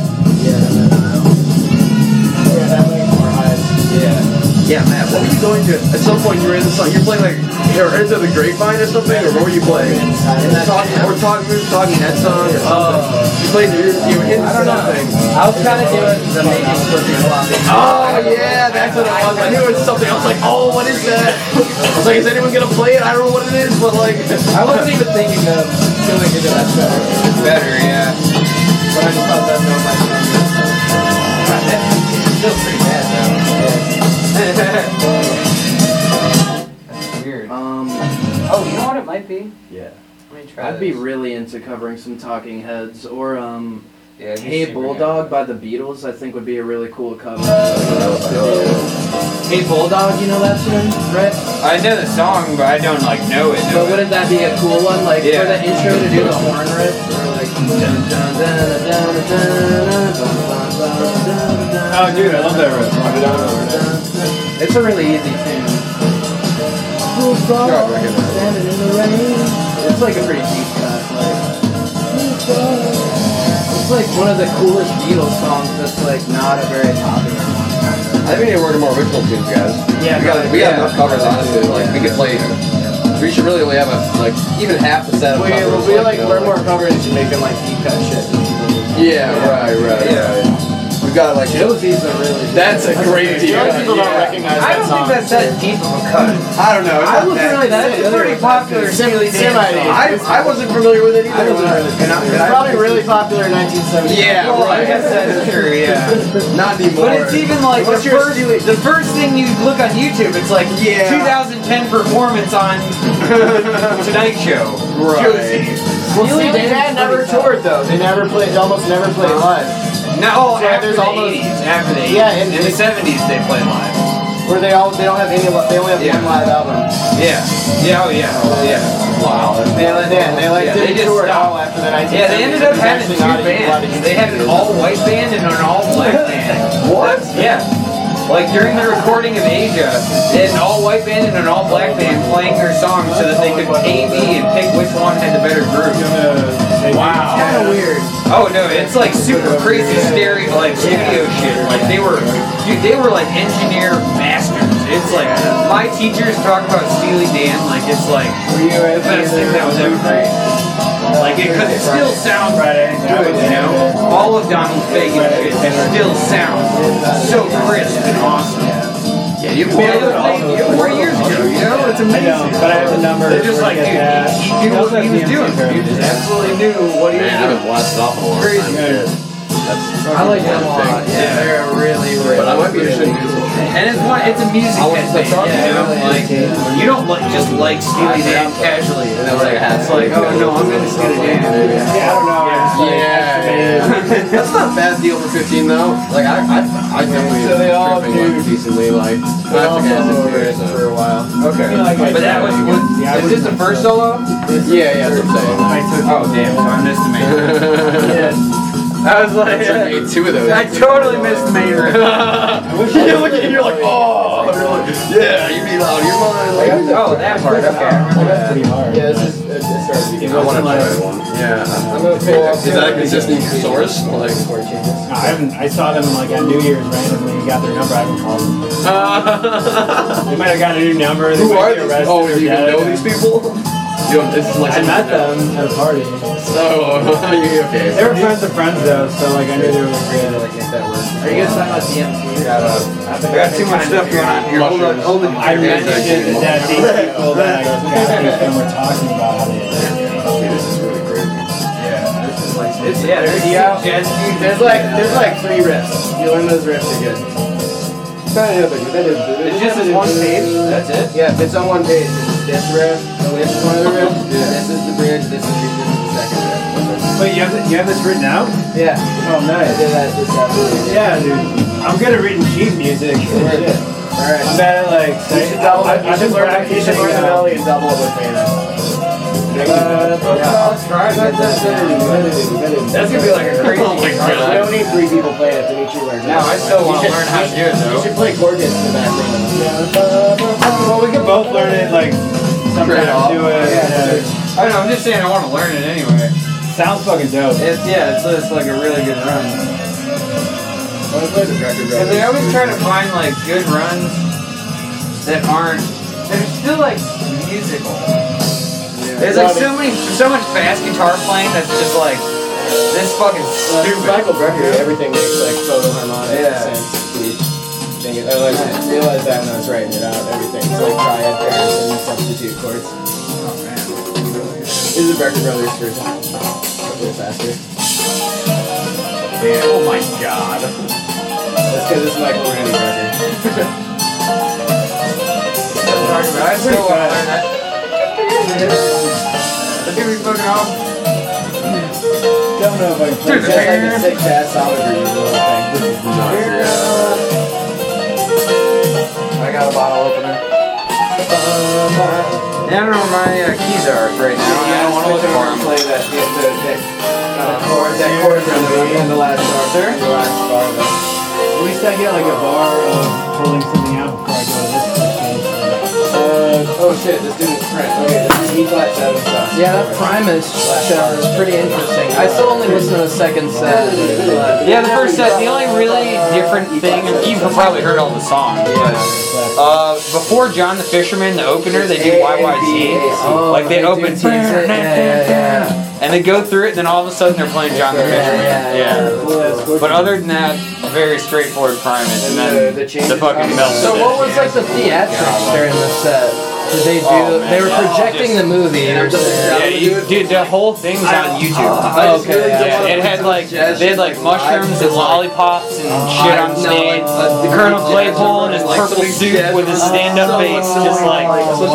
Yeah, that makes more highs. Yeah, Matt, what were you going to? At some point, you were in the song. You're playing like Into the Grapevine or something, or what were you playing? We were talking head song or something. You played. You were into something. I was kind of doing the maybe Slippery Floppy. Oh yeah, that's what it was. I knew it was something. I was like, oh, what is that? I was like, is anyone gonna play it? I don't know what it is, but like, I wasn't even thinking of doing into that show. It's better, yeah. But I just thought that was my song. It's still pretty bad though. That's weird. Oh, you know what it might be? Yeah. Let me try I'd be this. really into covering some Talking Heads or Yeah, it'd be Hey super Bulldog by the Beatles. I think would be a really cool cover. Hey Bulldog, you know that tune, right? I know the song, but I don't like know it. But wouldn't that be a cool one, like Yeah. for the intro to do the horn riff? Or like dun dun dun dun dun dun dun dun dun. Oh, dude, I love that riff. It's a really easy tune. Standing in the rain. It's like a pretty deep cut. It's like one of the coolest Beatles songs that's like not a very popular one. I think we need to work on more original tunes, guys. Yeah, we got enough covers, honestly. Like we could play. We should really only have like even half the set of covers. We like learn more covers and make them like deep cut shit. Yeah, right. We've got like Josie's a really that's a great deal. People don't recognize I that don't song. think that's that deep of a cut. I don't know. It's I not wasn't that. really that It's familiar pretty with that. popular. Steely Dan song. I wasn't familiar with it either. It's probably really popular in 1970. Yeah, Well, I right. guess that's true, yeah. Not anymore. But it's even like What's your Steely- the first thing you look on YouTube, it's like Yeah. 2010 performance on Tonight Show. Right. Josie. Steely Dan never toured though. They almost never played live. No, So after there's the almost- 80s. After the 80s. Yeah, in the 70s they played live. Where they don't have any. They only have Yeah. one live album. Yeah. Yeah, oh yeah. Yeah. Wow. They Yeah, they didn't just tour at stopped. all after the 1970s. Yeah, they ended up There's having actually two not even a lot of bands. They had an all-white band and an all-black band. What? Yeah. Like during the recording of Asia, they had an all-white band and an all-black band playing their songs so that they could A/B and pick which one had the better groove. Wow. kind of weird. Oh no, it's like super crazy stereo, like studio shit. Like they were like engineer masters. It's like my teachers talk about Steely Dan like it's like the best thing that was ever created. Like because it still sounds good, you know. All of Donald Fagen's shit still sounds so crisp and awesome. Yeah, you Well, it was 4 years ago, you know. It's I amazing. know, but I have the numbers. They're just like, dude, he knew what he was doing. He just absolutely knew what he was Man, I've doing. been blasted off a long Crazy. time. I like them a lot. Yeah, they're really, really. But I might be interested in music. And it's a music I want head to band, talk you know? about Like, you don't just like Steely Dan casually. And it's like, oh no, I'm gonna Steely Dan. Yeah, I don't know. Yeah. That's not a bad deal for 15 though. Like I definitely So they all tripping like decently like. Not to get into it, for a while. Okay. But that was, is this the first solo? Yeah, that's what I'm saying. Oh damn, so I missed the main riff. I was like, I made two of those. I totally missed the main riff. You look at it, you're like, oh, yeah, you need out of your mind. Like, Oh, that part, okay. That's pretty hard. Yeah, this is it started to I want to try one. Yeah. I'm gonna pull off. Is that a consistent source? Like, No, I haven't. I saw them like on New Year's randomly. Got their number. I haven't called them. They might have got a new number. They who might are be these? arrested Oh, or do you even dead. know these people? Dude, this is like I met them at a party. So, okay. They were friends of friends though, so like I knew they were good. Are you guys talking about DMT? We got too much stuff going on here. Hold on. I mentioned that these people that got these them were talking about it. This is really crazy. There's like 3 riffs. You learn those riffs, you're good. It's just this one page. That's it. Yeah, if it's on one page, it's this riff, this is one of the riffs, this is the bridge, this is the second riff. Wait, you have this written out? Yeah. Oh, nice. I did that this afternoon. Yeah, dude. I'm good at reading sheet music. Shit. Alright. I'm bad at like. You should double it. You should learn the melody and double it with me. That's gonna be like a crazy. You don't need 3 people playing it to meet you learn. Now I still want to learn how to do it You though. should play chord hits in the background. Well, we can both learn it like sometimes do it. Yeah. I don't know. I'm just saying I want to learn it anyway. Sounds fucking dope. It's just like a really good run. Because they always try to find like good runs that are still like musical. There's like so much fast guitar playing that's just like this fucking stupid. Michael Brecker, everything makes like total harmonic sense. I realized that when I was writing it out. Everything's like triad pairs and substitute chords. Oh man. This is a Brecker Brothers version. A bit faster. Oh my god. That's because it's Michael Randy Brecker. I still want to learn that. Let's give me fucking off. Don't know if I can play. It's just like a sick jazz solid groove little thing. This is nuts. I got a bottle opener. Yeah, I don't know where my keys are right now. I don't want to look for them. Play that chord on the last bar. Sir? The last bar of it. At least I get like a bar of pulling something out before I go to this question. Oh shit, this didn't print. Okay, this is E flat 7 stuff. Yeah, that Primus show is pretty interesting. I still only listen to the second set. But Yeah, the first set, the only really different thing, and you've probably heard all the songs, but before John the Fisherman, the opener, they do YYZ. Like they open, and they go through it, and then all of a sudden they're playing John the Fisherman. Yeah. But other than that, very straightforward Primus, and then the fucking melt. So what was like the theatrics during the set? Did they do? They were projecting the movie. Or Yeah, dude, the whole thing's on YouTube. Oh, okay. Yeah, it had like they had like mushrooms and lollipops and shit on stage. Colonel Claypool in his purple suit with his stand-up bass, just like.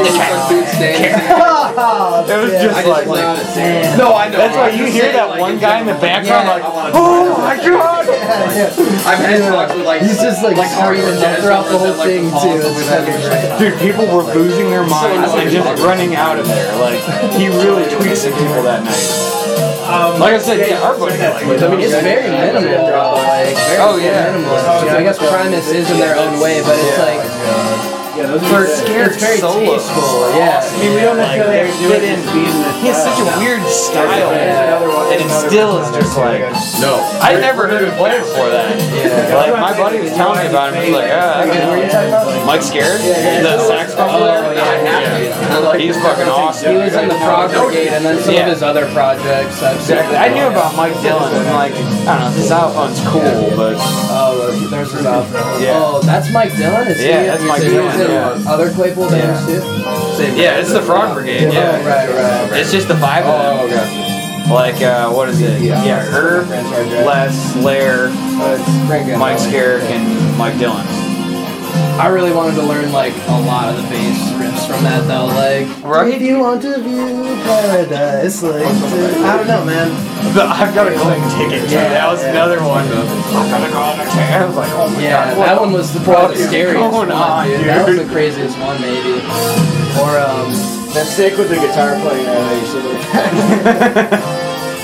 It was just like. No, I know. That's why you hear that one guy in the background like, oh my god. I've had talks with like He's just like screaming throughout the whole thing too. It's fucking great. Dude, people were losing their minds and just running out of there. Like, he really tweaked some people that night. Like I said, yeah, our buddy liked it. I mean, it's very minimal. Like, very minimalist. You know, I guess Primus is in their own way, but it's like. For scared It's very solos. tasteful. Yeah. I mean, we don't necessarily have to do it in speed in He has such a weird style, and it still is just like. no. I never heard him play before that. Like, my buddy was telling me about him. He was like, I know. Mike Scared, the saxophone player. Yeah. He's fucking awesome. He was in the Frog Brigade and then some of his other projects. Exactly. I knew about Mike Dillon, and like, I don't know, his outfun's cool, but. Oh, there's his outfit. Yeah. Oh, that's Mike Dillon? Is Yeah, he? that's Mike so he was Dillon, in yeah. Other Claypool bands too? Yeah, it's the Frog Brigade, yeah. Oh, right. It's just the five of them. Like, what is it? Yeah, Herb, Les, Lair, Mike Scarrick, and Mike Dillon. I really wanted to learn like a lot of the bass riffs from that though. Like, Right? if you want to view paradise, like, I don't know, man. I've got a golden ticket too. That was another one. I've got a golden ticket. I was like, oh my Yeah, god. that one was probably the is scariest going one, on, dude. dude? That was the craziest one, maybe. Or Then stick with the guitar playing that you should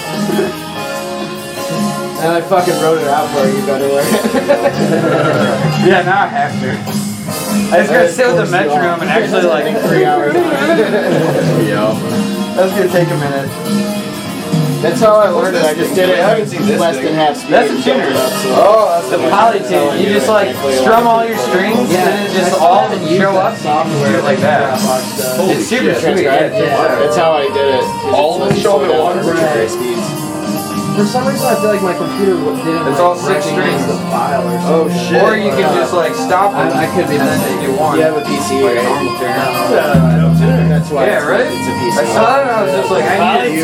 And I fucking wrote it out for you, better learn. Yeah, now I have to. I just gotta sit with the metronome and actually like 3 hours. Yo. That's gonna take a minute. That's how I learned it. I just did it. I haven't seen this less thing. than half speed. That's a tuner. Oh, that's The polytune. You just like strum all your strings and it just all show up. software like that. It's super sweet. Yeah. That's how I did it. All of them show up at once? Right. Speeds. For some reason, I feel like my computer didn't It's like, all 6 recognize strings. the file or Oh something. shit. Or you can just like stop it. I could be and then mistaken. if you want. You have a PC, Like a right? normal tuner. That's why. Yeah, right? It's a PC. I saw it and I was just like, I need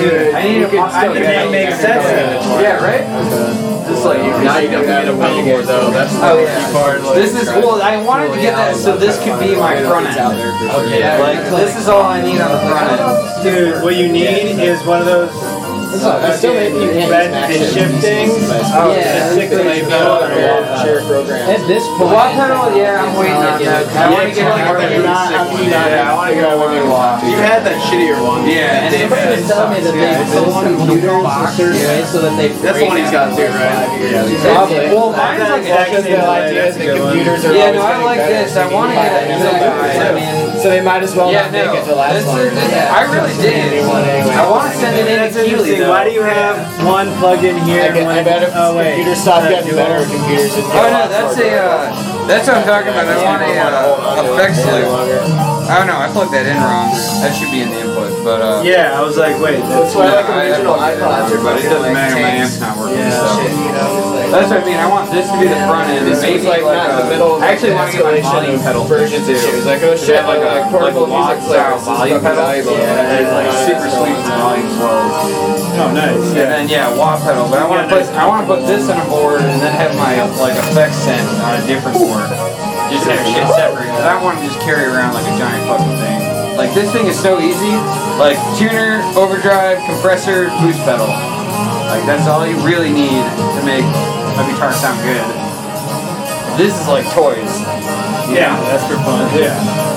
It makes sense. Yeah, right? Just like Now you definitely get a winning board though. That's the Oh, key yeah. part. Like, This is cool. I wanted to get that so this could be my front end. Yeah, Like this is all I need on the front end. Dude, what you need is one of those I still make you can't bend use and shift things. Oh, Yeah. Stick to my pedal. share program. At this The point, wah pedal, yeah, I'm waiting on that. I want to get like a You're not, I want to get one in wah. You had that shittier one. Yeah, and somebody was telling me that they build computers a certain way so that they That's the one he's got too, right? Probably. Well, mine's like That's The idea is the computers are yeah, always no, I getting like better, this. so I you want to need get to it. buy I mean, So they might as well yeah, not make no. it to last longer. I really did. I want to send it in That's to Keely interesting. though. Why do you have one plugged in here? and one? I bet if Oh wait. computers stop getting better, computers would Oh no, that's that's what I'm talking about. I want a effects loop. Oh no, I plugged that in wrong. That should be in the input, but Yeah, I was like, wait. That's why I like original plugged it in iPods wrong, but it doesn't matter. My amp's not working. So. That's what I mean. I want this to be the front end. This Maybe was like not in the middle of I actually want to get my volume pedal versions of shit. It was like, oh shit, like a portable wah music player. style volume pedal. Yeah, It's like super sweet for volume as well. Oh, nice. And then wah pedal. But I want to put this on a board and then have my like effects sent on a different board. Just have shit separate. Because I don't want to just carry around like a giant fucking thing. Like this thing is so easy. Like tuner, overdrive, compressor, boost pedal. Like that's all you really need to make a guitar sound good. This is like toys. Yeah, that's for fun. Yeah.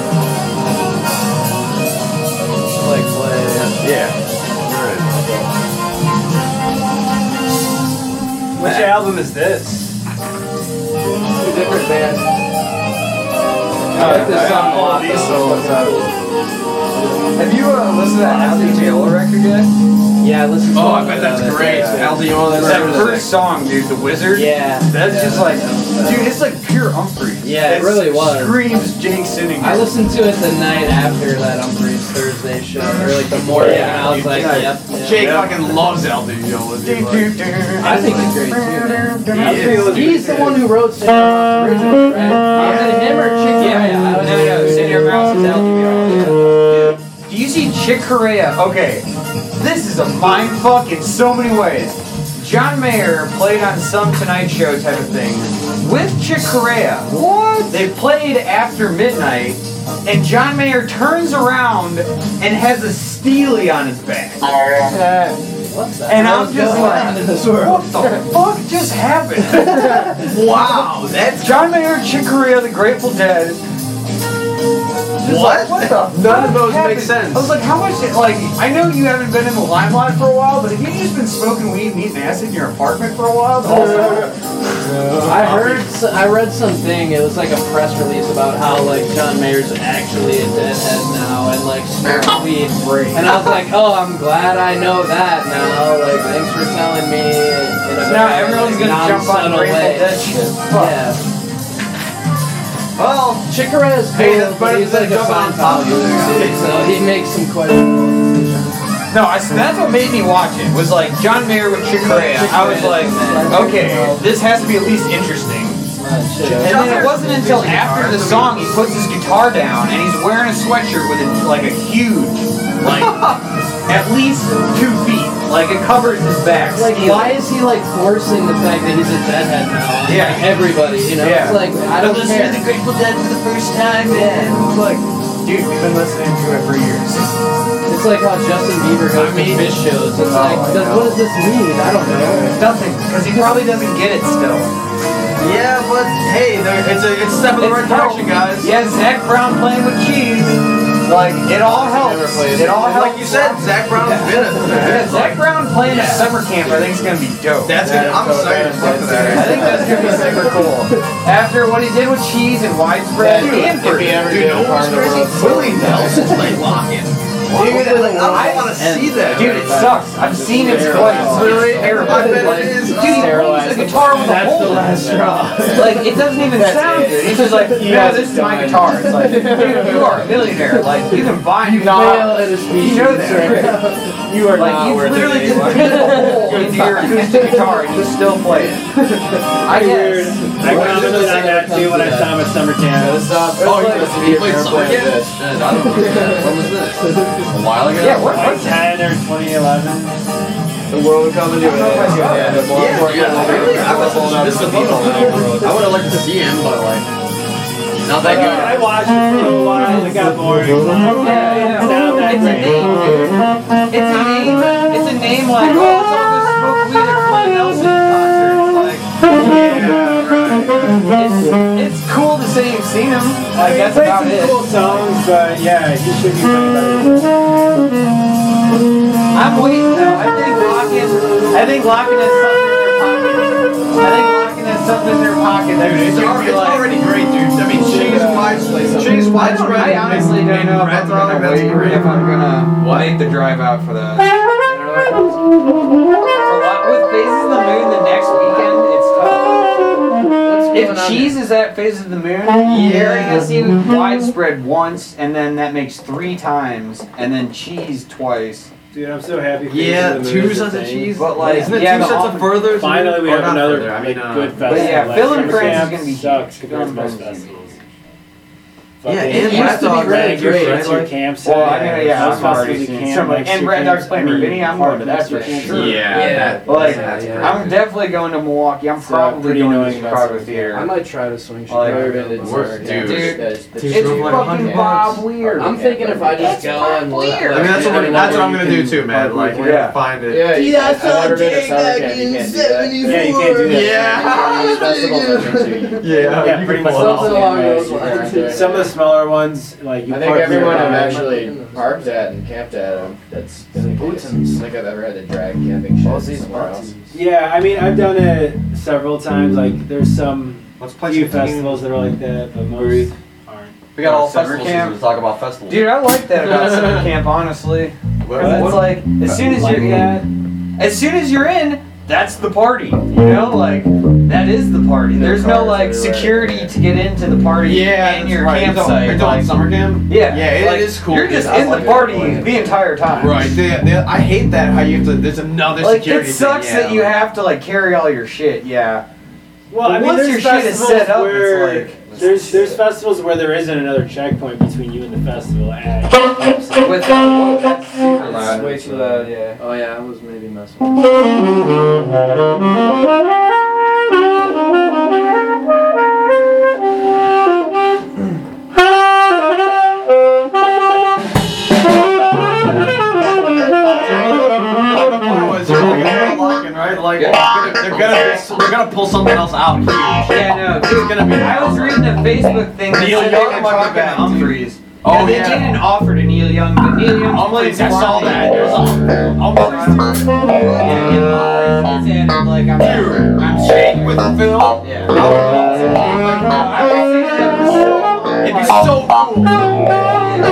like play. Yeah. Which album is this? Different band. I like this song a lot. Have you listened to that Al Di Meola record yet? Yeah, I listened to Oh, I bet that's great. Al Di Meola, That first song, dude, The Wizard. Yeah. That's just like, dude, it's like pure Humphreys. Yeah, it really was. Screams Jake sitting. I listened to it the night after that Humphreys Thursday show, or like the morning, and I was like, yep. Jake fucking loves Al Di Meola. Dude. I think he's great too. He's the one who wrote Cinder original, right? Was it him or Chick Corea? No, Send Your Mouse is Al Di Meola. Dude, do you see Chick Corea? Okay, this is a mind fuck in so many ways. John Mayer played on some Tonight Show type of thing with Chick Corea. What? They played after midnight, and John Mayer turns around and has a Steely on his back. What's that? And I'm just like, what the fuck just happened? Wow, that's John Mayer, Chick Corea, The Grateful Dead. Just What? Like, what the None of those happened? make sense. I was like, how much? Like, I know you haven't been in the limelight for a while, but have you just been smoking weed and eating acid in your apartment for a while? I read something. It was like a press release about how like John Mayer's actually a deadhead now and like smokes weed. And I was like, oh, I'm glad I know that now. Like, thanks for telling me. In a Now very, everyone's like, gonna jump on non-subtle Grateful way. Dead shit. Fuck. Yeah. Well, Chick Corea's cool, Hey, that's better but he's than like a jumping on top of Scientology dude, so he makes some questionable decisions. no, that's what made me watch it. Was like John Mayer with Chick Corea. I was like, okay, this has to be at least interesting. And then it wasn't until after the song he puts his guitar down and he's wearing a sweatshirt with like a huge, like at least 2 feet. Like it covers his back. Like, why is he like forcing the fact that he's a deadhead now? On, Yeah. like, everybody, you know. Yeah. It's like I don't care. The Grateful Dead for the first time, man. It's like, dude, we've been listening to it for years. It's like how Justin Bieber goes to fish shows. It's like, what does this mean? I don't know. Nothing, because he probably doesn't get it still. Yeah, but hey, it's a step in the right direction, guys. Yeah, Zach Brown playing with cheese. Like, it all helps. It all helps. Like you said, Zach Brown's been at Yeah, Zach Brown playing a summer camp, I think it's gonna be dope. I'm excited for that. I think that's gonna be super cool. After what he did with cheese and widespread, and If he ever did a part of the world. Willie Nelson played lock-in. Dude, I want to see that. Dude, it sucks. I've seen it twice. It's terrible. I bet Like, it is. dude, he plays the guitar with a That's the hole. last straw. Like, it doesn't even sound good. He's just like, yeah, this is my guitar. It's like, dude, you are a millionaire. Like, you can buy a guitar. You know that. You are Like, not you worth literally it just anymore. put a hole into your acoustic guitar and you still play it. I guess. I commented on that too when I saw him at summer camp. Oh, you played summer camp? Shit, I don't know. When was this? A while ago? Yeah, what? Like 10 or 2011. The world coming to an end. Yeah, the more important Really? I was disappointed. I would have liked to see him, but like, not that good. I watched it for a while. It got boring. Yeah, Sound that it's a great. name, dude. It's a name. It's a name like, oh, let's all go smoke weed at Glenn Nelson concert. Like, it's cool to say you've seen him. Like, He that's played about some it. cool songs, but yeah, he should be playing better. I'm waiting though. I think Locken has something in their pocket. They're It's gonna be like, already great, dude. I mean, She's widespread. I honestly don't know if I'm gonna wait if I'm gonna make the drive out for that. With Phases of the Moon the next weekend, it's tough. If Cheese is at Phases of the Moon, you're gonna see Widespread once, and then that makes 3 times, and then Cheese twice. Dude, I'm so happy. Yeah, Faces of the 2 Moon is a sets of thing. cheese. But like, Isn't it yeah, 2 the sets offer- of furthers? Finally, we Or have not another further, I mean, good festival. But yeah, Like, Phil and Summer Friends is Camp gonna be sucks huge. compared to Phil and most Friends is festivals. Yeah, Fucking- and it used Brad to be Dog's really really great. great, It's your like- campsite. Well, I mean, yeah, Most I'm already festivals you seeing can't, some, like, and stick Brad your Dog's playing camp- Ravinia. I'm going to that for Yeah. sure. Yeah. Like, Yeah. I'm definitely going to Milwaukee. I'm It's, probably pretty going to annoying Chicago festival. Theater. I might try to swing Like, Chicago. Dude. It's Like fucking 100 Bob Weird. I'm thinking if I just go and look. weird. I mean, that's what I'm gonna do too, man. Like, we're Yeah. gonna find it. Yeah, I've never been to summer camp. You can't do that. Yeah, you can't do that. Yeah. Festivals I've been to. Yeah, Yeah, pretty much pull it all. off. Something along those Yeah, lines. Some of the smaller ones, like you I think park everyone nearby. I've actually parked at and camped at, that's been the case. I don't think I've ever had to drag camping shit somewhere else. Yeah, I mean, I've done it several times. Like, there's some Let's play few some festivals that are like that, but most aren't. We got all summer festival camp season. to talk about festivals. Dude, I like that about summer camp, honestly. 'Cause it's like, as soon as you're in, that's the party. You know, like that is the party. There's no like security to get into the party Yeah, in your right. campsite. You're doing Like, summer camp? yeah, Yeah, like, it is cool. You're just dude. I in the like party it. the entire time. Right. I hate that how you have to. There's another Like security it sucks thing. that you have to like carry all your shit. Yeah. Well, But I mean, once there's your shit is festivals set up, where it's like there's festivals where there isn't another checkpoint between you and the festival. At with whoa, that's super loud. Way too loud. Yeah. Oh yeah, I was maybe messing with Right? Like they're gonna pull something else out huge. Yeah, no, It's gonna be. I was reading a Facebook thing that Neil said they Young were might be talking to back, Humphreys. Oh, Yeah, they yeah. didn't offer to Neil Young, but Neil Young plays I saw that. There's like I'm shaking with the film. Yeah. It'd be so cool.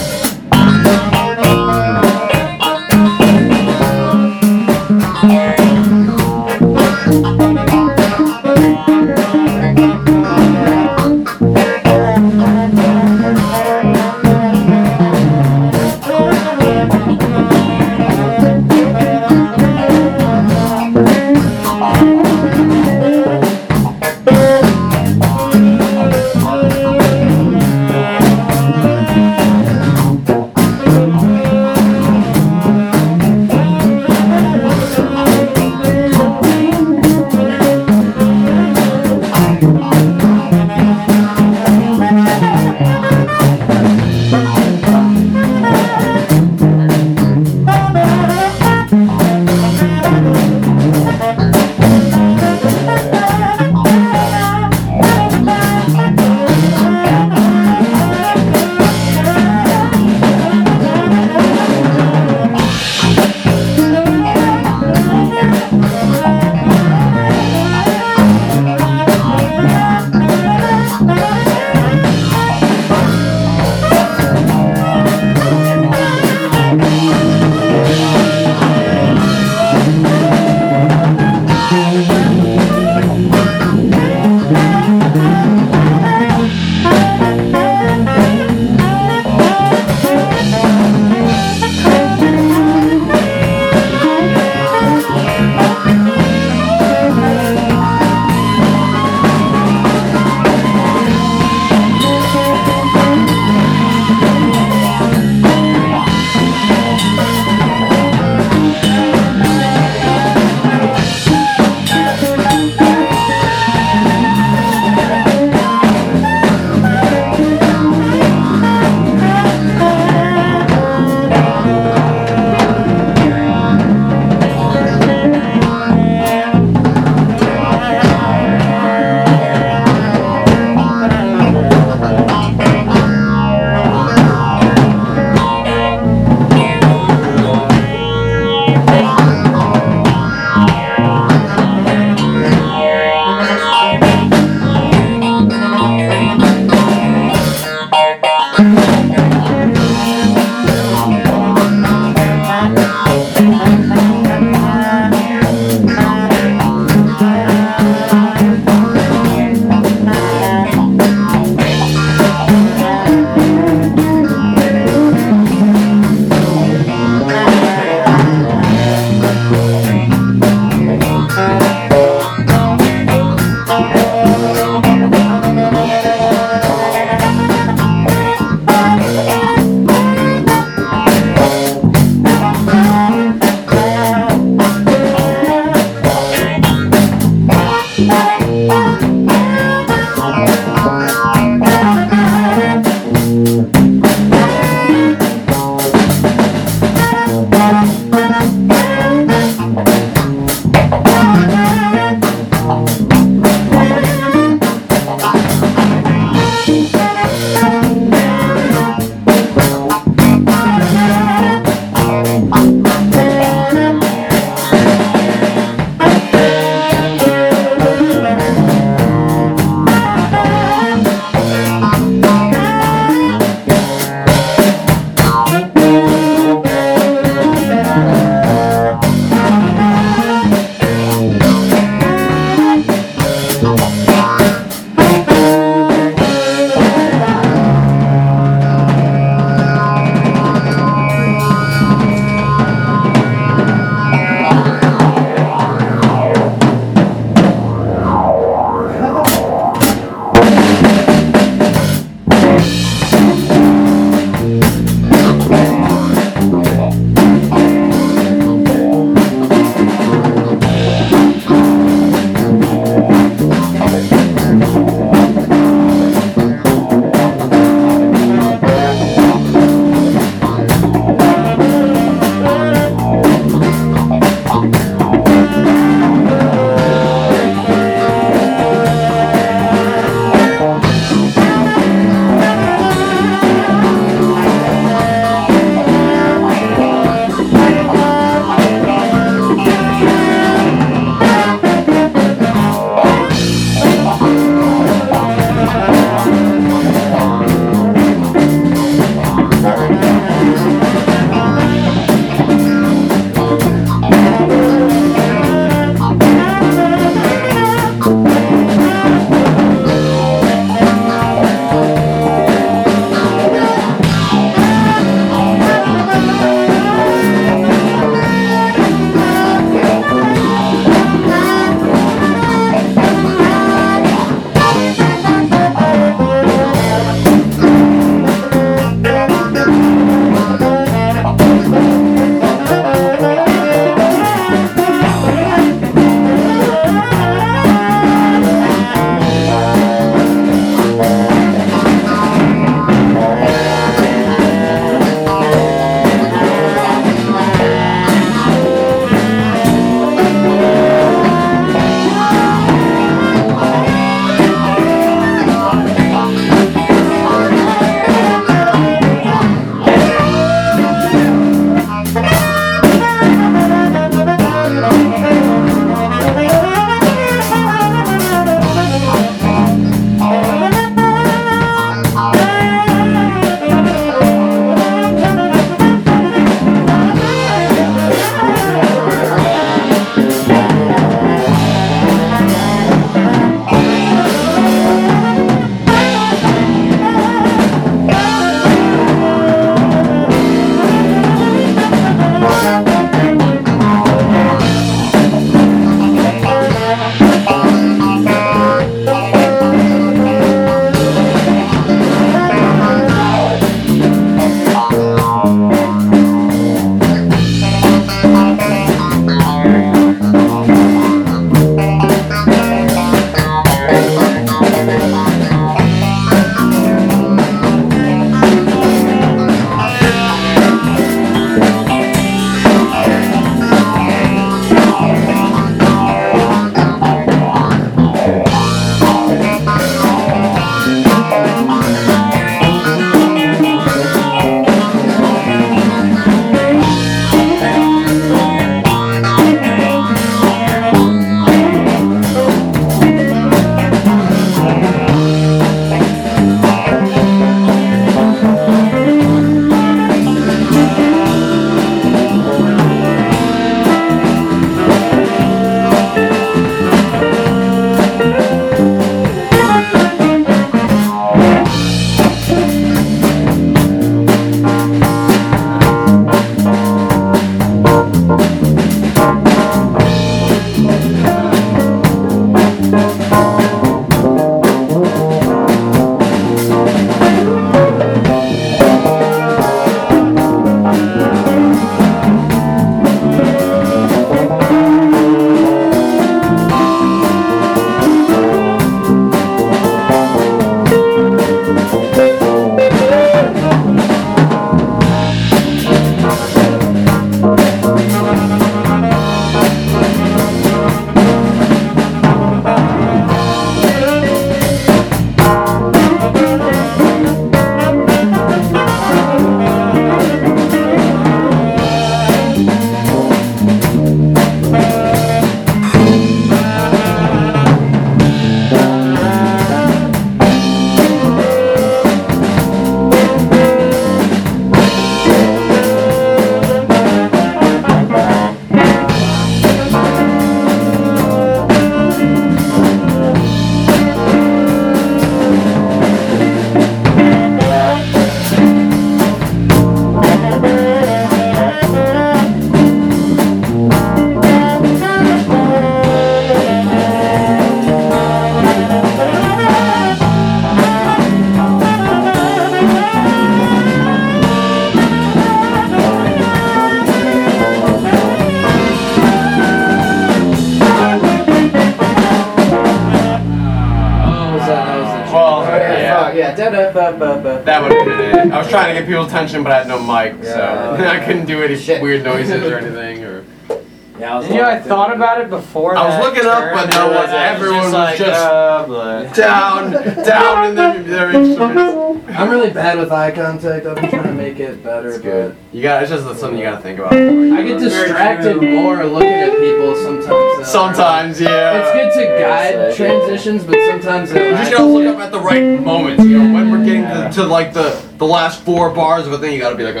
That would have been it. I was trying to get people's attention, but I had no mic, so I couldn't do any weird noises or anything. Or Yeah, I thought about it before. I was looking up, but no one. Everyone was just down in their instruments. I'm really bad with eye contact. I've been trying to make it better, but You got. It's just something you got to think about. I get distracted more looking at people sometimes. Sometimes, yeah. It's good to guide transitions, but sometimes You just gotta look up at the right moments. You know, when we're getting to like the last 4 bars of a thing, you gotta be like,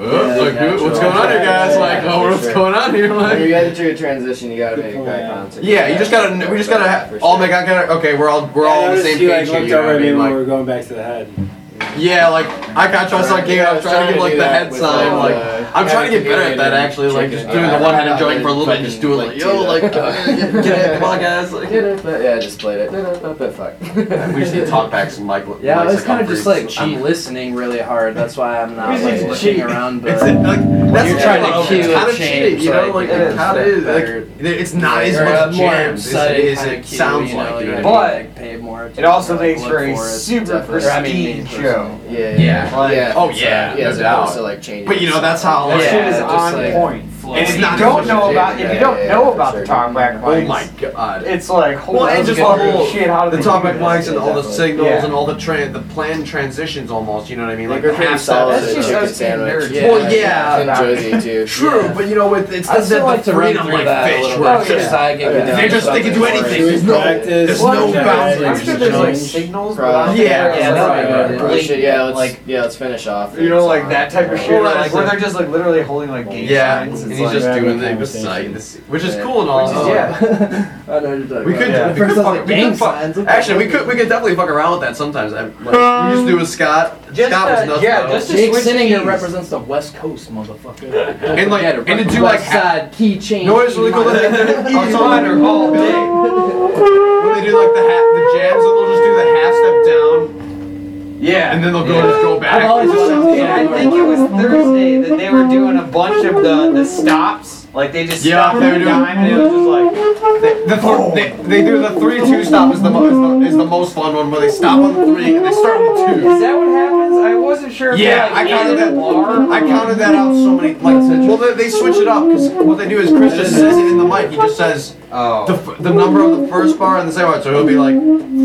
what's going on here, guys? Like, what's going on here? When you Like, get into a transition, you gotta make eye contact. yeah, you just gotta. We just gotta all make eye contact. Okay, we're all on the same She page here. looked You know over what I at me mean? when Like, we were going back to the head. yeah, like I got trying to start getting. I was trying to give like the head sign. Like I'm trying to get better at that actually. Like just doing the one-handed joint for a little bit, and just doing like get it, come on guys. Like, Yeah, just played it. But fuck. we just need to talk back some Mike. Yeah, I Mike was kind of just like circumference. I'm listening really hard. That's why I'm not like looking around. But It's like that's you're the trying thing to about it. cue It's a kind of change, cheating, you know, like, like it it is kind of is. better. Like, it's not as Or a much more jams as exciting it is. kinda It cue, sounds you know, like. You know you what I mean? But pay more. it also attention, makes look for a it, super definitely. Or, I mean, pristine me show. Yeah. Yeah. Oh, it's, yeah, yeah, no as doubt. opposed to like changing. But you know, that's how. That Like, shit is just on like point. flow. And if It's you not don't as know much about shit, if you don't yeah, know for about sure. the talkback oh mics, my god. it's like holy Well, and just the fucking whole shit. How do the they talkback do mics this? and all the Definitely. signals Yeah. and all the planned transitions almost. You know what I mean? Like Like we're the pretty half solid steps. That's at just chicken us being sandwich. nerds. Well, yeah. And Josie too. True, Yeah. but you know, it's I the still like to run freedom through like that a fish, little where bit it's yeah. just because I get Okay. down they just to they can do something anything. for it. There's no Practice. there's no Yeah. boundaries. I'm sure there's like Change. signals, Right. but Yeah. Yeah, that's Oh, shit, yeah, let's, like let's finish off. you know, like that type of shit, Well, like where they're just like literally holding like game Yeah, signs. and It's he's like, just having doing a the conversation. site, which is Yeah. cool and all. Which is, yeah. I know you're talking We could, Yeah. we could, First, I was fuck, like, we gang could fuck, signs, okay. actually, we could definitely fuck around with that sometimes. Like, we used to do with Scott. Just, Scott was nuts. yeah, though. just to Jake switch Sinninger keys. represents the West Coast, motherfucker. And, like, Forget it, and to right? do, like, West Side key change. No, it's really cool that Easy I was Rider talking all day. when they do like the jams, and they'll just do the half step down, Yeah. and then they'll just go back. I've always wanted to And I think it was Thursday that they were doing a bunch of the stops. Like they just Yeah, stopped they were the doing- time and it was just like They do the 3-2 stop is the most fun one where they stop on the 3 and they start on the 2. is that what happens? I wasn't sure if Yeah, they, like, I counted added a bar. I counted that out so many like. Well, they switch it up because what they do is Chris just says it in the mic. He just says Oh. the number of the first bar and the second bar. So it'll be like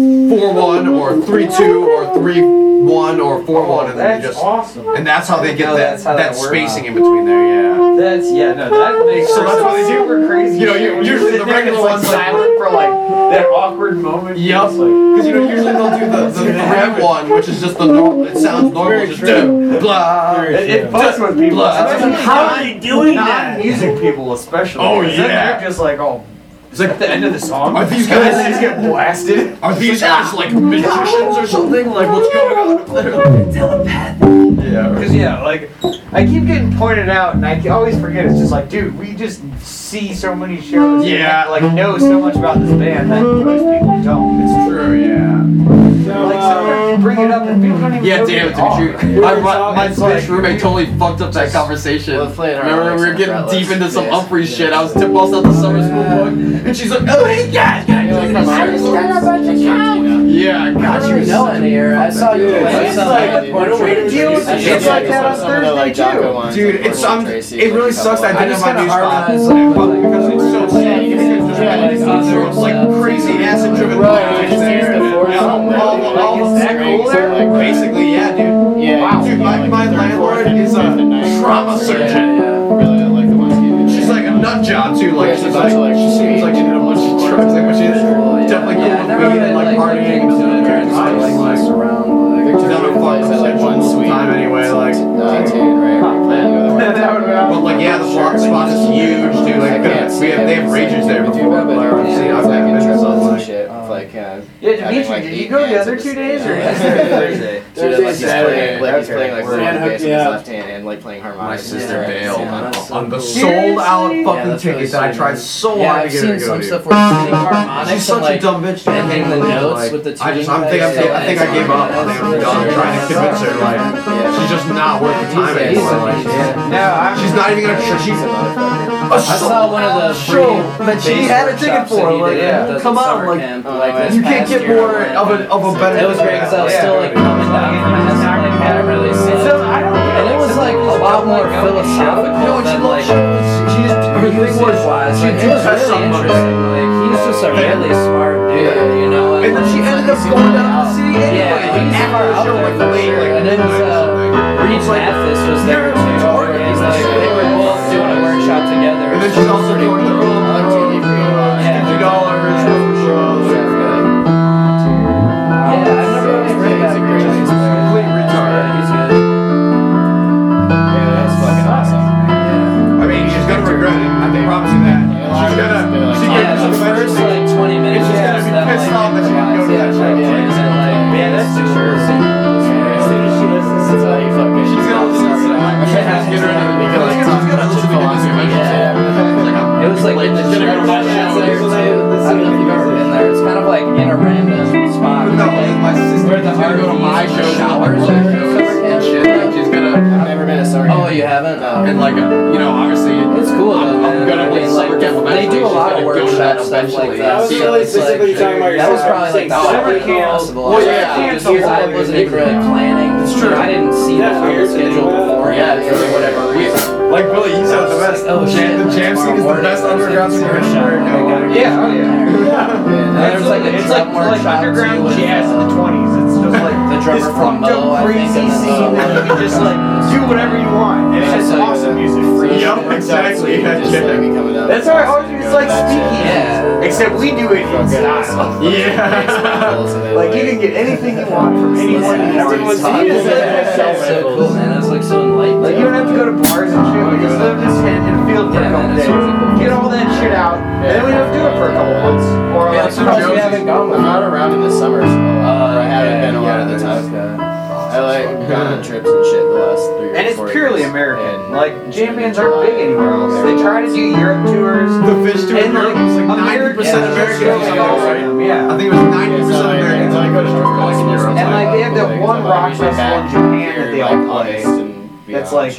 4-1 or 3-2 or 3-1 or 4-1, and then you That's just awesome. and that's how they get No, that that's how that works. spacing in between there. Yeah. That's that makes So that's what they do. super crazy. You know, shit. When usually sit the there and regular it's, ones, like silent for like that awkward moment. Yep. It's like, Because you know usually they'll do the 3-1, which is just the normal. It sounds normal, just blah. it fucks with people. Blah. Especially How are they doing that? non-music people, especially. Oh, 'Cause then yeah. They're just like, oh, It's like at the end of the song. Are these they guys? just get blasted? Are these guys like magicians or something? Like what's going on up there? Yeah. Because like I keep getting pointed out, and I always forget. It's just like, dude, we just see so many shows. Yeah. And, like know so much about this band that most people don't. It's true. Yeah. Like sometimes you bring it up and people don't even. Yeah, know damn who it, they are. Dimitri. My It's like- bitch roommate totally fucked up that conversation. Well, playing Remember we were harmonics getting and deep fretless. into some Yeah. Humphreys shit. I was tip bust out the summer school book, and she's like, "Oh, hey guys, yeah, I got How do you." you know any era? I saw you. It's like, what a way to deal with shit like that on Thursday too. Dude, it's it really sucks that I didn't just have my gotta new harmonize, spot like, because it's so sad. There was like crazy acid-driven Right, just there. use the force on that. All Is that cool there? basically, yeah, dude. Yeah, Wow. Dude, my landlord is a trauma surgeon. Really don't like the ones you She's like a nut job too. Like Yeah, she's she's like also, like, she seems like she did a bunch of drugs. Like, but she's definitely cool Yeah, I with never weed and like partying and doing just drugs. like mess around. She's having fun with that one time anyway. Like, tune, right? but like yeah, the block spot is huge, dude. Like they have rages there before. Like I've seen, I've been to some like. shit. Like, Yeah, Dimitri, did you go the other 2 days or just Thursday? Dude, like he's Saturday. playing, like he's playing like We're one gonna bass hook with you his up. left hand and like playing My harmonics. sister bailed that's on the so sold out Yeah, fucking that's ticket really that I sweet. tried so Yeah, hard I've to get her seen to go some to. stuff where it's singing harmonics She's such and a like dumb bitch. and hitting the notes Like, with the I just, tuning I think I gave up. I think I'm done trying to convince her. Like, Yeah. she's just not worth the time He's anymore. Like, yeah. No, I'm she's not even gonna. She's He's a motherfucker. I saw one of the show that she had a ticket for. Like, come on, like, you can't get more of a better. It was great because I was still like coming down from my head, like hadn't really seen it. And it was like a lot more philosophical than like her thing was wise. It was really interesting. Like he's just a really smart dude, you know. And then she ended up going down to the city anyway. Yeah, he's far out there. And then Reed Mathis was there too. He's like, they were both doing a workshop together. And then she's also doing the room on TV for $50 for shows. Yeah, I've never really heard that. He's complete retard. He's good. Yeah, that's fucking awesome. I mean, she's gonna regret it. I can promise you that. She's gonna. Yeah, the first like 20 minutes She's gonna be pissed off that she didn't go to that show. Yeah, that's for sure. As soon as she listens to That's how you fucking. She's gonna listen to it. I'm gonna have to get her into the because she's gonna listen to It was like in the church there too. I don't know if you've ever been there. It's kind of like in a random spot. No, my sister. Where the She's gonna go to my show, showers like and shit. Like she's gonna. I've never been to summer Oh, camp. you haven't? And like you know, obviously. It's cool though, man. I'm gonna I mean, summer camp they do a lot of workshops stuff like that. I was So really it's like- specifically talking about your That was probably like the summer only camp. possible. Well, yeah, Just because I wasn't even really planning. It's true. I didn't see that on the schedule before. Yeah, it's really whatever. Like Billy, you said the best. Oh shit! The jam scene is the best underground scene. Yeah, oh yeah. And there's like a It's drum like workshop underground too with, jazz in the 20s. It's just like the drummer this from fucked Mo, up I think, crazy and then scene that you can just like do whatever you want. And it's just like awesome music. Yup, exactly. Just like me coming down. That's how I always it's like speaking. Yeah. Except we do it in style. Yeah. Like you can get anything you want from anyone. Everyone's That's so cool, man. That's like so enlightening. Like you don't have to go to bars and shit. We just live in this tent in a field for a Yeah, couple man, days. it's really cool. Get all that shit out, and then we don't do it for a couple months. Or Yeah, like, so Plus, we Josie- haven't gone. I'm not around in the summer, so I haven't been a lot of the time. Yeah. I like gone on trips and shit the last 3 or 4 and it's purely years. American. And Like jam bands aren't big anywhere else. They try to do Europe tours. The Fish tour And group was like 90% American. Yeah. I think it was 90% Americans. I go to stripper like in Europe. And like they have that one rock festival in Japan that they all play. That's like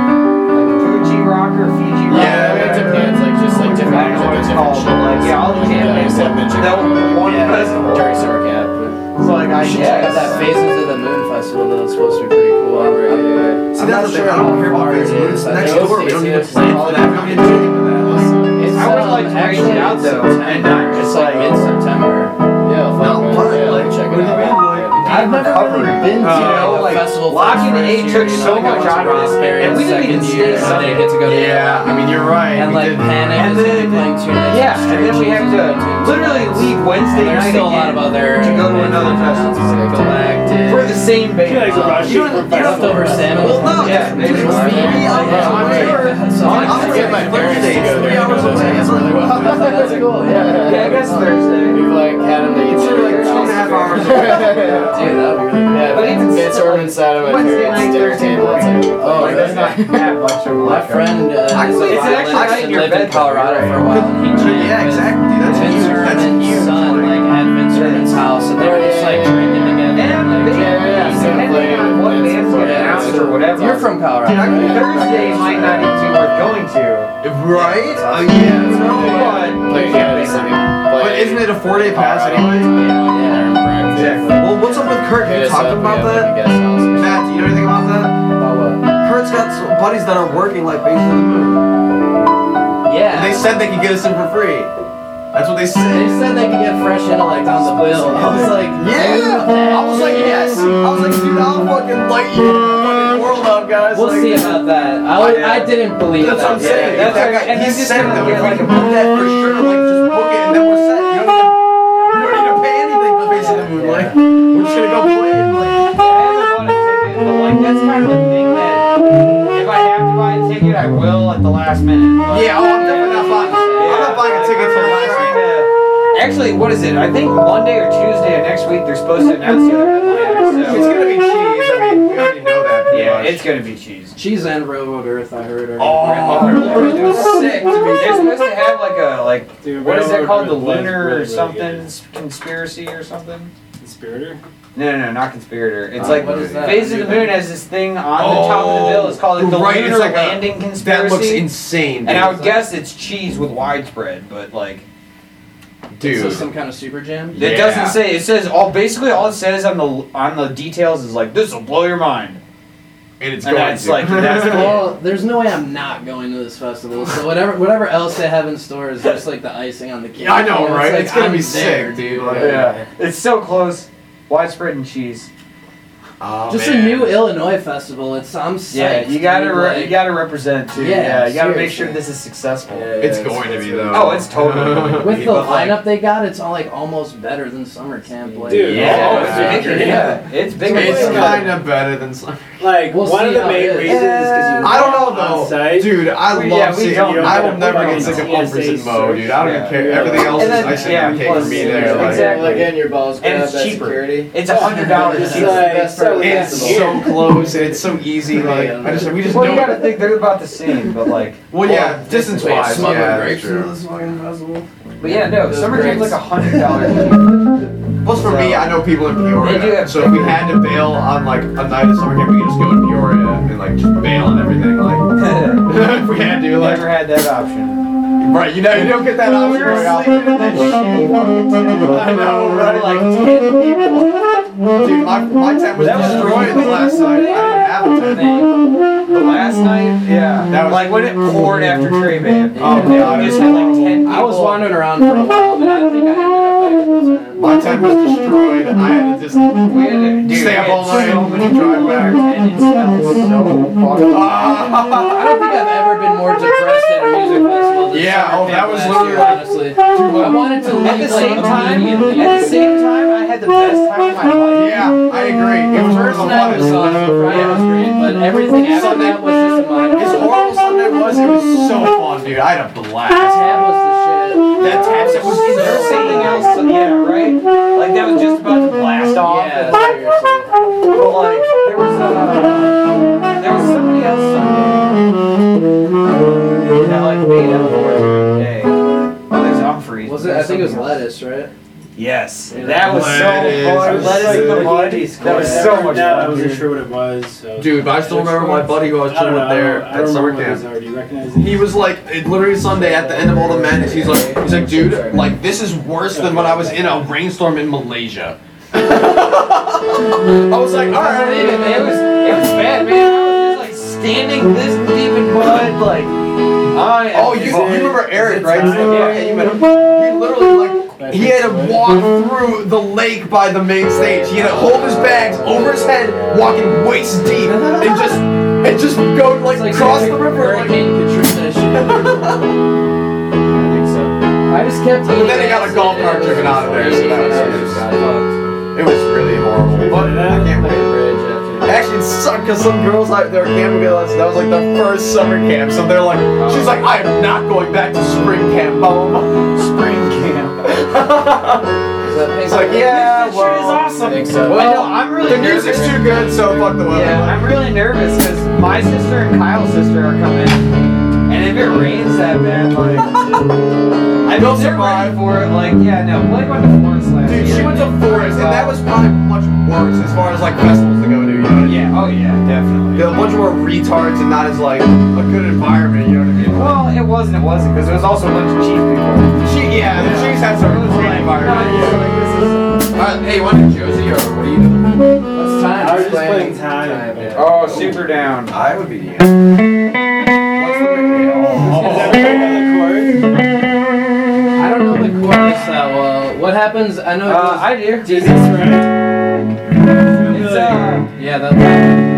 Fuji Rock or Fiji Rock. Yeah, it depends. Like just like I different don't know what it's different called, shit. but like yeah, all the jam bands they'll one festival. During summer camp. So like I Check out that Phases of the Moon festival that was supposed to be pretty cool. See, I'm that's not the thing. sure I don't care how about far it Phases. is. Next I know door, we don't it's- even it's plan for that. We don't even do anything with that. It's, I would like to break it out, though, and not it's just like like- mid-September. Yeah, fuck, No, man. but Yeah, like, check what it do you out. mean, like, I've never really been to know, a like, festival. Locking for the first A year, took you know, so like, much I out went of to it, Raspberry and we didn't even second stay year, Sunday. I didn't get to go to Yeah, I mean, you're right. And we like did. Panic And is gonna be then- playing 2 nights. Yeah, and then we have to literally leave Wednesday There's night still a lot of again other to go to another festival Galactic. for the same band. You gotta go rush You it don't- for you don't- Leftover Salmon. Well, no, Yeah, it's maybe it's it's me. I'm get my parents to go there. 3 hours away. That's really well. That's cool, yeah. Yeah, I guess Thursday. We've like had them to eat It's like 2.5 hours away. Dude, that would be really cool. Yeah, But even it's still, ordered inside of my Wednesday parents' night, dinner Thursday table. It's like, morning. Oh, Like, that's not that much of My friend is a Actually, it's actually violinist right in and your lived in bed, Colorado right? for a while, and he jammed Yeah, with exactly. That's Vince huge. That's Herman's huge. son, like, at Vince Herman's house, and they were just, like, drinking together. And like, depending on what bands get announced or whatever. You're from Colorado, Dude, I can- right? Thursday might not even be worth going to. Right? Oh, yeah. But Like, yeah, it's like, But isn't it a 4-day pass anyway? Exactly. Well, what's up with Kurt? You talked about that? Matt, do you know anything about that? About what? Kurt's got some buddies that are working like Bases of the Moon. Yeah. And they said they could get us in for free. That's what they They said. said they could get Fresh Intellect on the bill. I was like, Yeah! I was like, yes! I was like, dude, I'll fucking light you fucking world up, guys. we'll Like, see about that. I didn't believe That's that. what I'm saying. that's That right. guy, And he then just said gonna that get if we like can book that for sure, like just book it and then we're set. You don't need to pay anything for Bases of the Moon. Like, we're just gonna go play and like. I haven't bought a ticket, but like that's kind of the thing that if I have to buy a ticket, I will at the last minute. But- Yeah, I'm definitely not buying. I'm not buying a ticket till the last minute. Actually, what is it? I think Monday or Tuesday of next week they're supposed to announce the other headliner. It's So gonna be cheese. I mean, we already know that. pretty yeah, much. it's gonna be cheese. Cheese and Railroad Earth, I heard. Are It was sick to me. They're supposed to have like a Dude, what is that Railroad called? The Earth was lunar really, or really something good. conspiracy or something. Conspirator? No, not Conspirator. It's what is that? Phases of the Moon has this thing on the top of the bill. It's called the right, it's Lunar like a- Landing Conspiracy. That looks insane, dude. And I would guess it's cheese with widespread, but like, dude. So some kind of super jam? it doesn't say. It says basically all it says on the details is like, this will blow your mind. And it's And going that's to. like that's Well, there's no way I'm not going to this festival. So whatever else they have in store is just like the icing on the cake. Yeah, I know, You right? like, It's gonna I'm be there, sick, dude. Like, yeah. It's so close. Widespread and cheese. Oh, Just man. a new Illinois festival. I'm psyched. Yeah, you gotta dude, you gotta represent too. Yeah, you gotta make seriously. sure this is successful. It's going to be, though. Oh, it's totally going to With be. the but, like, lineup they got, it's all like almost better than summer camp. Like, Dude, Yeah, yeah. it's bigger. It's than kind of better than some. Like, We'll one see of the how main it is. reasons is because you I don't know though, on site. dude. I We- love yeah, we seeing. don't. I will You never don't get sick of fucking Bumpers and Mo, dude. I don't Yeah. even care. Everything else And is then- icing yeah, on the cake plus- for me there. Like, exactly. Like getting your balls And grabbed it's at cheaper. security. It's $100 It's cheaper. like, Best part of the it's festival. so close and it's so easy. Like, we just Well, know. you gotta think they're about the same, but like. Well, yeah, distance Wait, wise, smuggling yeah, grapes that's true. into this fucking festival? But yeah, no, Those summer camp's grapes. like $100. Plus, for me, I know people in They do Peoria, have so if we had to bail on like a night of summer camp, we could just go to Peoria and like just bail on everything. Like, if we had to, like, Never had that option. right? You know, you don't get that option We were very often. sleeping in that shit. I know, right? Like 10 people. Dude, my tent was That was destroyed the last night. I didn't have a tent. The last night, yeah. That was- like when it poured after Trey Band. Oh, and God. we just had like 10 people. I was wandering around for a while, but I think I ended up back at this end. My tent was destroyed. I had to just We had to dude, stay up we all had night so and many drive people back. there, and it smelled so fucking I don't think I've ever been more depressed at a music festival than Yeah, summer oh, that camp was last literally year, like- honestly. I wanted to leave At the same like time, immediately. I had the best time of my life. Yeah, I agree. It was First one of the night was funnest. awesome, Friday was great, but everything after that was just a mind. As horrible Sunday was, it was so fun, dude. I had a blast. Tab was the shit. That tab set was Is there something else? Yeah, right? Like that was just about to blast off. Yeah, and, like, seriously. but like there was somebody else Sunday that like made up for it during the day. Oh, there's Humphreys. Was it? I think it was lettuce, right? Yes, Yeah. that was Lettuce. so fun. Lettuce in the mud. That was so much No, I fun. wasn't dude. sure what it was. So. Dude, but I still remember my buddy who I was I don't chilling know. with there I at don't summer remember what camp. those are. Do you recognize it? He was like, it literally Sunday at the end of all the madness, he's like, dude, like this is worse than when I was in a rainstorm in Malaysia. I was like, all right. It was bad, man. I was just like standing this deep in mud, like. Oh, you remember Eric, right? time? Yeah, you met him. He literally like he had to walk through the lake by the main stage. He had to hold his bags over his head, walking waist deep, and just go like It's like cross the river. Like, Hurricane Katrina shit. I think so. I just kept eating. But then he got a acid golf and cart it was driven out of there, so that was it was really horrible. But I can't wait. Actually, it sucked because some girls they were camping with us. That was like the first summer camp, so they're like, she's like, I am not going back to spring camp home. Spring camp. It's like, yeah, well, This shit is awesome. think so. I know, I'm really the music's nervous. too good, so fuck the weather. Yeah, I'm really nervous because my sister and Kyle's sister are coming, and if it rains that bad, like, I They'll know they're survive. ready for it. Like, yeah, no, Blake went to Forest last Dude, year. she went to Forest, and that was probably much worse as far as like festivals to go to. You know what I mean? Yeah, oh yeah, definitely. They're a bunch more retards and not as like a good environment. You know what I mean? Well, it wasn't because it was also a bunch of cheap people. The Chiefs had some great environment. Yeah. Alright, hey, you want to Josie or what are you doing? What's time? I was just playing time. yeah. Oh, super down. I would be. Is everybody on the chorus? I don't know the chorus that well. What happens? I know. It goes, I do. Jesus, right? It's yeah, that.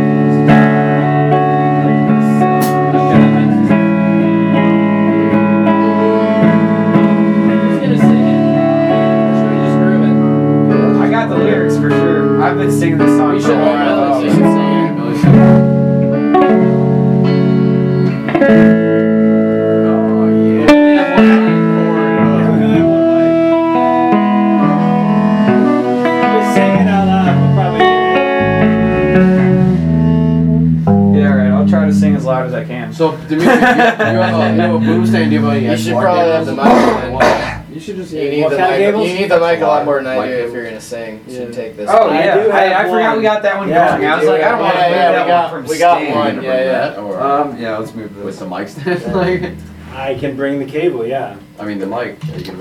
Who's gonna sing it? Should we just groove it? I got the lyrics for sure. I've been singing this song We for should a all while. really sing it. Really sing Oh yeah. it. Yeah, one line. Just saying it out loud will probably Yeah, alright. I'll try to sing as loud as I can. So, Dimitri, you have a boom stand. Do you have any? You should probably have the microphone. You You should just. You need What the kind of mic. cables? You need the mic a lot more than I Mic do if cable. you're gonna sing. You should take this. Oh I yeah, do have I forgot one. we got that one Yeah, going. I was we like, do. I don't want to Yeah, bring yeah, that we got- one from we got Stan. one. Yeah. Or Yeah, let's move with this. the mic stand. Like, I can bring the cable. Yeah. I mean the mic. Are you gonna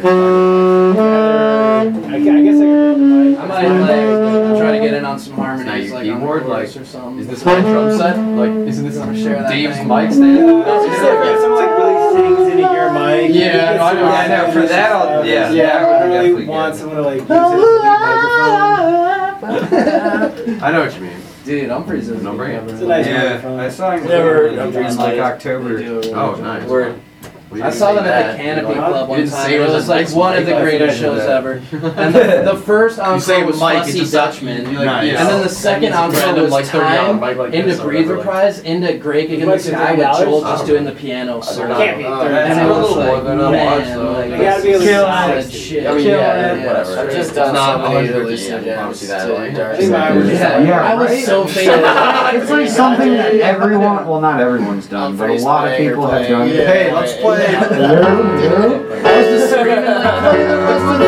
I guess I can bring the mic. I might like try to get in on some harmonies, Now your like keyboard, on the chorus like, or something. Is this my drum set? Like, isn't this Share that Dave's thing. mic stand? Just like if someone like really sings into your mic. Yeah, no, I know. Yeah, no, for that, I'll, yeah, Yeah, that I would really definitely want get. someone to like use his lead microphone. I know what you mean. Dude, Humphreys is No brain. It's a nice Yeah, microphone. I saw him Never- in like October. Oh, nice. Word. Well, you I didn't saw say them at that. the Canopy You know, Club you one didn't time. say It was a like nice one of mic. the I greatest forgot shows that. ever. And the first encore You say was mic, Fussy it just- Dutchman. you like, Nice. yeah. And then the second encore Random, was like, 30 on a Time mic like into this or Breathe whatever, Reprise into Great Gig in the Like Sky with $50? Joel I just don't doing know. the piano They're solo. not- Can't be oh, 30. And that's it a was little more like, than I watched, man, though. like, They gotta be at least solid 60. shit. I mean, Kill yeah, it. whatever. I've just done Not so many 100, hallucinogens yeah, obviously that, to like, Dark I think mine was just Yeah, like, Yeah, I was right? so faded. It's like something that everyone, well, not everyone's done, but a lot of people have done. Yeah. Hey, let's play. Yeah. I was just screaming like, play the rest of the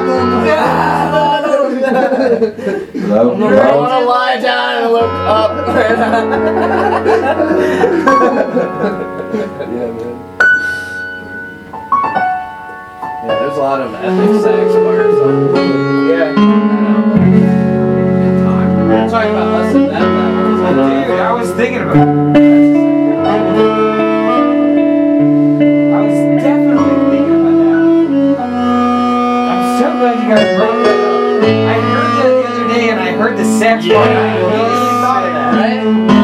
album. I want to lie down and look up. Yeah, there's a lot of epic sax parts on Yeah. that album. I'm talking about less than that. That one is Dude, I was thinking about it. I was definitely thinking about that. I'm so glad you guys brought that up. I heard that the other day and I heard the sax part and I immediately thought of that. right?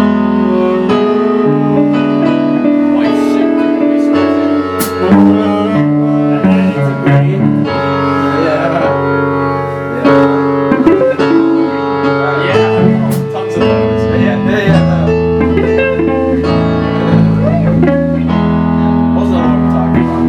White suit, dude, when we started. Tons of those. Yeah. Most of them we're talking about.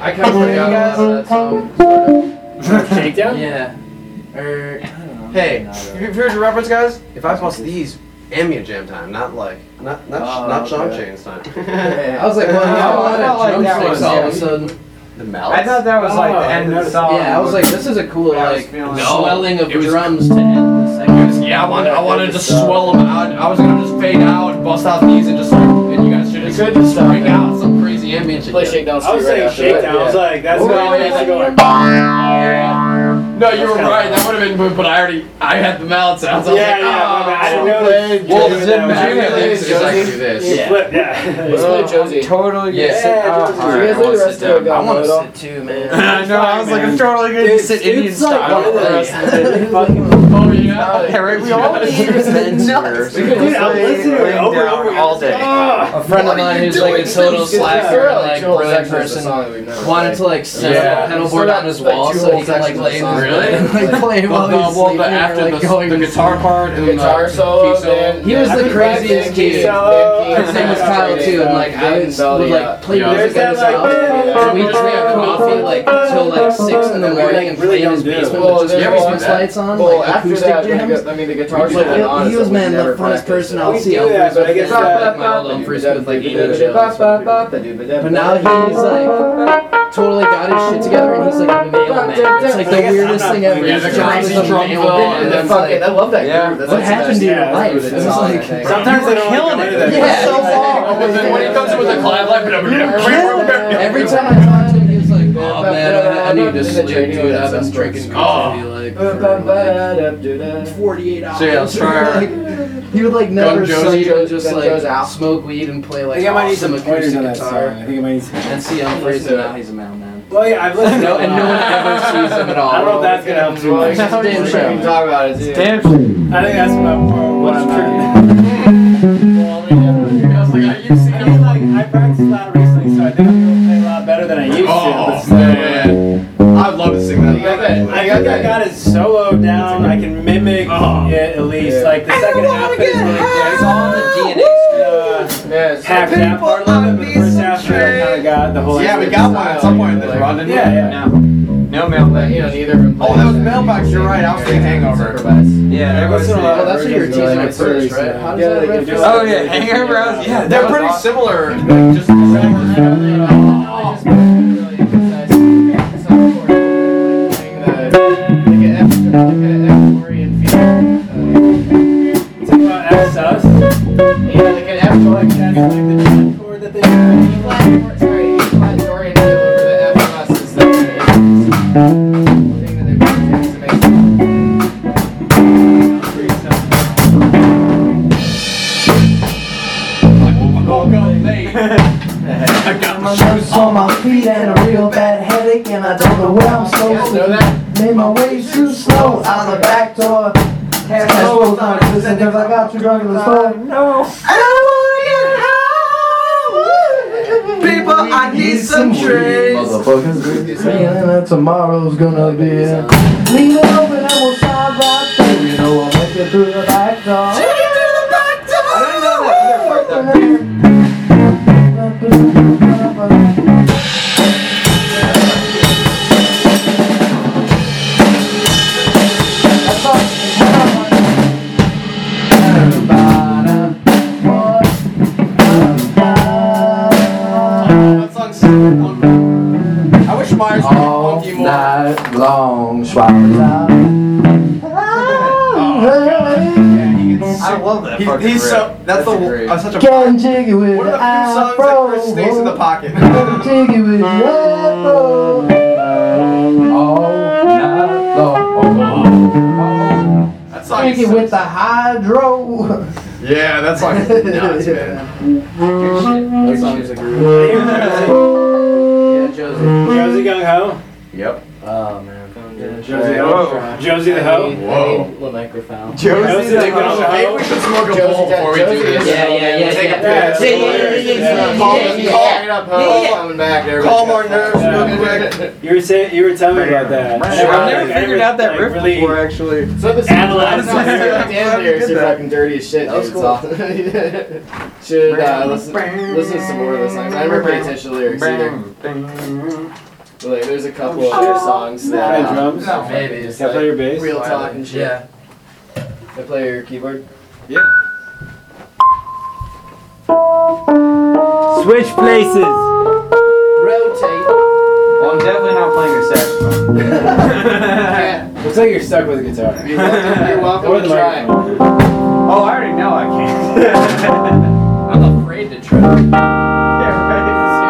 I kind of forgot about that song. Shakedown? Yeah. Or I don't know. Hey, here's your reference, guys. If I bust these, ambient jam time, not Sean Chain's time. I was like, well, I felt like that drumsticks was- all of a sudden. The melts. I thought that was like the end of the song. Yeah, I was like, this is a cool I was like feeling- swelling of it was- drums to end the segment. Yeah, I wanted to swell them out. I was gonna just fade out, bust out these, and just and you guys should just could just stop bring it. out some crazy ambient shit. Play Shakedown I was Street right saying after that. shakedown. I was like, that's Oh, what yeah, I yeah, was going. No, you were right. That would have been, but I had the mallet sounds. I was Yeah, like, yeah. oh, I didn't know that. Well, Josie the that was- Jimmy Josie thinks is is like Josie. do this. Yeah. Flip, yeah. Let's play Josie. Totally. Yeah. Sit, Yeah, all You right. guys leave the rest of it I want to going. sit too, man. I know. I was like, I'm totally gonna Dude, sit Indian it's like style one of for the the- rest of the day. Fucking- Oh yeah. Yeah, right. We all need revenge here. So Dude, I'm listening to it over and over all day. Ah! A friend of mine who's like a total slacker, like brilliant person, wanted to like set Yeah. up a pedal board on his wall so he can like lay in his bed and like play while he's sleeping or After like going the to guitar part and the Guitar solo, man. He was the craziest kid. His name was Kyle too, and like I would like play Yeah. music at his There's that, house, like, and we'd drink coffee like till like 6 in the morning and play in his basement with just Christmas lights on, Well, like after acoustic that, jams. I mean, the guitar Like, he was man the funnest person I'll see. do that, but I guess like my old Humphreys with like emo shows. But now he's like totally got his shit together and he's like a mailman. It's like the weirdest thing ever. Yeah, His the job is crazy a drum mailman, fill, and And then then fucking, I love that Yeah. groove. That's what like the happened best to your groove life? of the It was song, like- I think. Sometimes they don't want to go into that. Yeah. So far. When he comes in with a clap like Every time I talked to him, he was like, "Oh man, I need to sleep, dude. I've been drinking coffee like for 48 hours." So yeah, let's try our- Like, he would like never Josie. sleep and just Gun like Joe's out. smoke weed and play I like think I might need some awesome pointers acoustic on that guitar. song. I think I might need some. And see Humphreys, and now he's a mailman. Well, yeah, I've listened to No, it. and no one ever sees him at all. I don't know if that's gonna help too much. It's just damn sure we can talk about it too. Damn. I think that's what I'm at. I mean, like, I practiced a lot recently, so I think I'm gonna play a lot better than I used to. But still, man, I'd love to sing that. I think I got it solo down. I can mimic it at least. Like the second half is really good. It's all in the DNA. Yes. Hack that part a little bit, but the first half I kind of got the whole. Yeah, we got one at some point in this run, didn't we? Yeah, yeah. No mailman. You know, neither of them. Oh, those mailbox, you're right, I was thinking Hangover. Yeah, there was. Oh, that's what you were teasing at first, right? How does Yeah, that they riff can go? just- Oh yeah, hangover. Yeah, They're pretty similar. Just Talk about F sus. Yeah, like an F chord. That's like the G chord that they do. Sorry, E-flat Dorian over the F sus is the thing that they put to make I got my nerves on my feet and a real bad headache, and I don't know where I'm supposed know to that? be. Made my way too slow out the back door. Half my soul's not existing because I got too drunk in the store. No. I don't wanna get high. People, I need some trees. Motherfuckers, feeling that tomorrow's gonna be it. Leave it open and we'll slide right through. You know I'll make it through the back door. I don't know that other part though. that song's super fun. I wish Myers would All funky more. night long, swallows out. I love that. fucking He's riff. so. That's the. great. Such a. Getting jiggy with One of the the few songs that afro. Chris stays in the pocket. Getting jiggy with the afro. All night long. That song is Jiggy so- with the hydro. Yeah, that song is nuts, man. That song is a groove. Yeah, Josie. Josie Gung Ho. Yep. Oh man. Josie Ho. Josie the Ho. Whoa. Little microphone. Josie the Maybe Ho. we should smoke a bowl before we do this. Take a piss. Calm our nerves real quick. You were telling me about that. I've never figured out that riff really before, actually. So this Analyze damn lyrics Good are that. fucking dirty as shit. That was Dude. It's awesome. Should listen to some more of those songs. I never pay attention to lyrics either. Like, there's a couple of their songs Play that drums. maybe it's Can I play your bass? real talk and shit. Yeah. Can I play your keyboard? Yeah. Switch places. Rotate. Well, I'm definitely not playing your saxophone. Yeah. Looks like you're stuck with a guitar. You're welcome Or to the try. microphone. Oh, I already know I can't. I'm afraid to try. Yeah, right.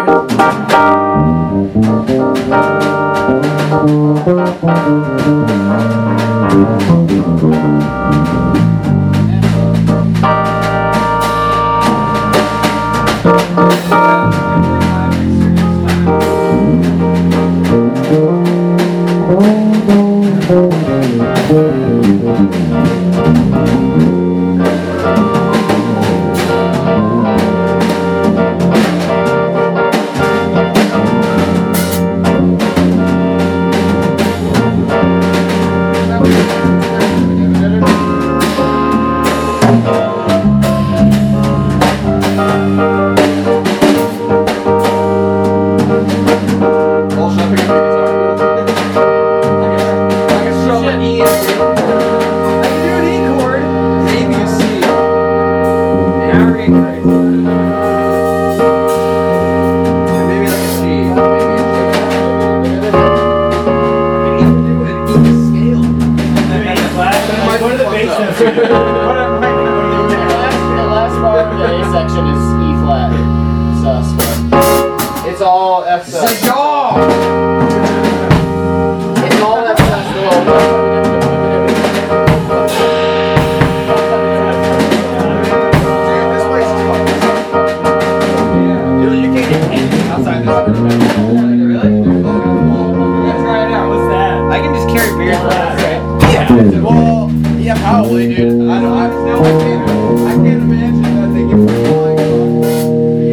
Go to the bass section. The last bar of the A section is E flat. Sus. It's all F sus. It's all F sus. I can just carry beer. Well, yeah, probably, dude. I don't. I can't imagine that they get flying.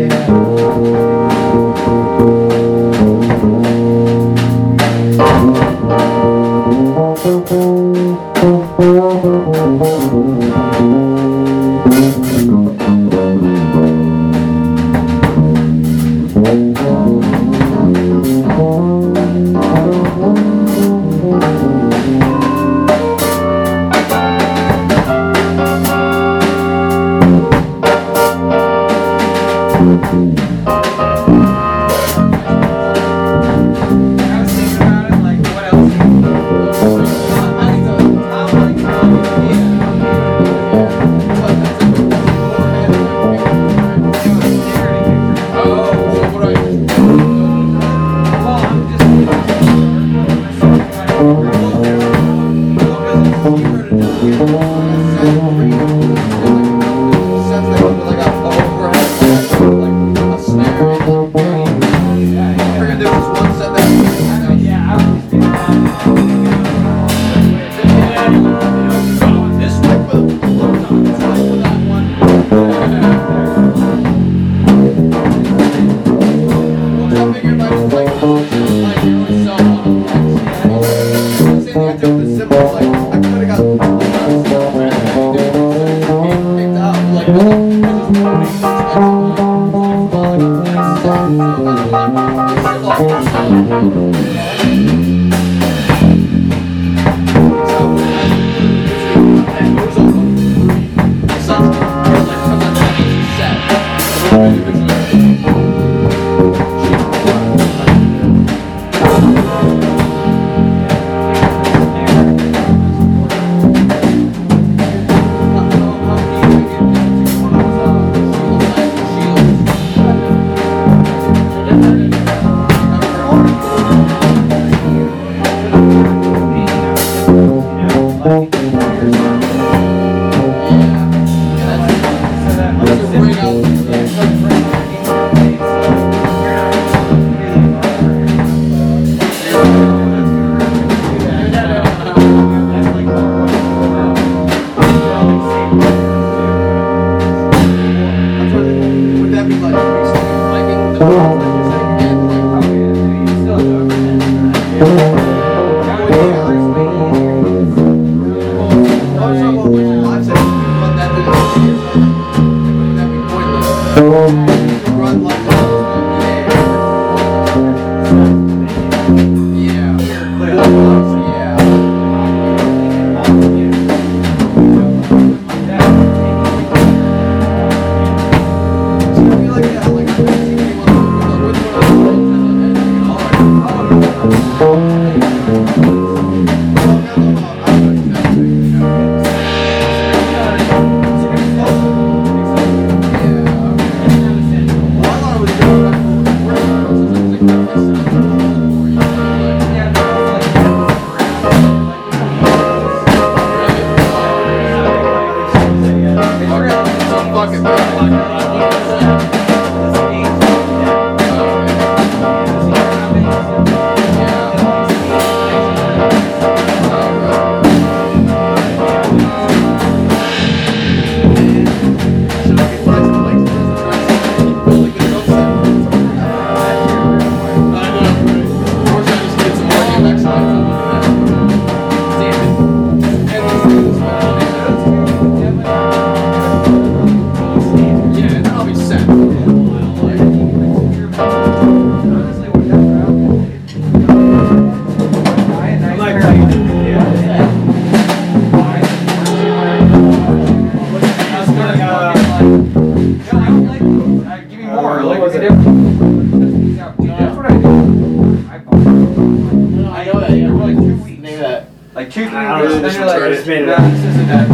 I know that, yeah. Like 2 weeks. Maybe that. Like 2, 3 I don't weeks. know, And then just you're like, return it. Just made it nah, up. this isn't that.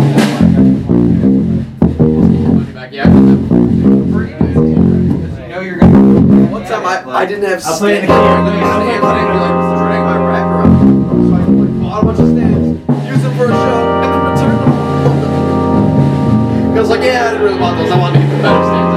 Money back. Yeah, I put that. Because you know you're gonna. One time I didn't have I'll play in the stamps. camera. I'd be like, drag my rack around. So I bought a bunch of stamps, use them for a show, and then return them. Because like, yeah, I didn't really want those. I wanted to get the better stamps.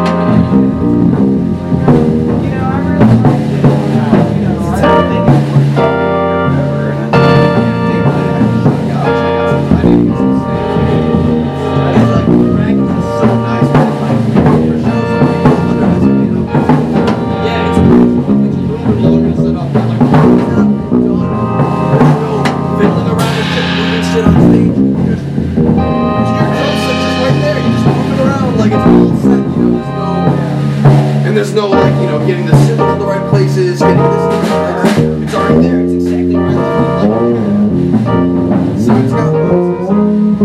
There's no like, you know, getting the cymbals in the right places, getting this in the right places. It's already there. It's exactly right. So it's got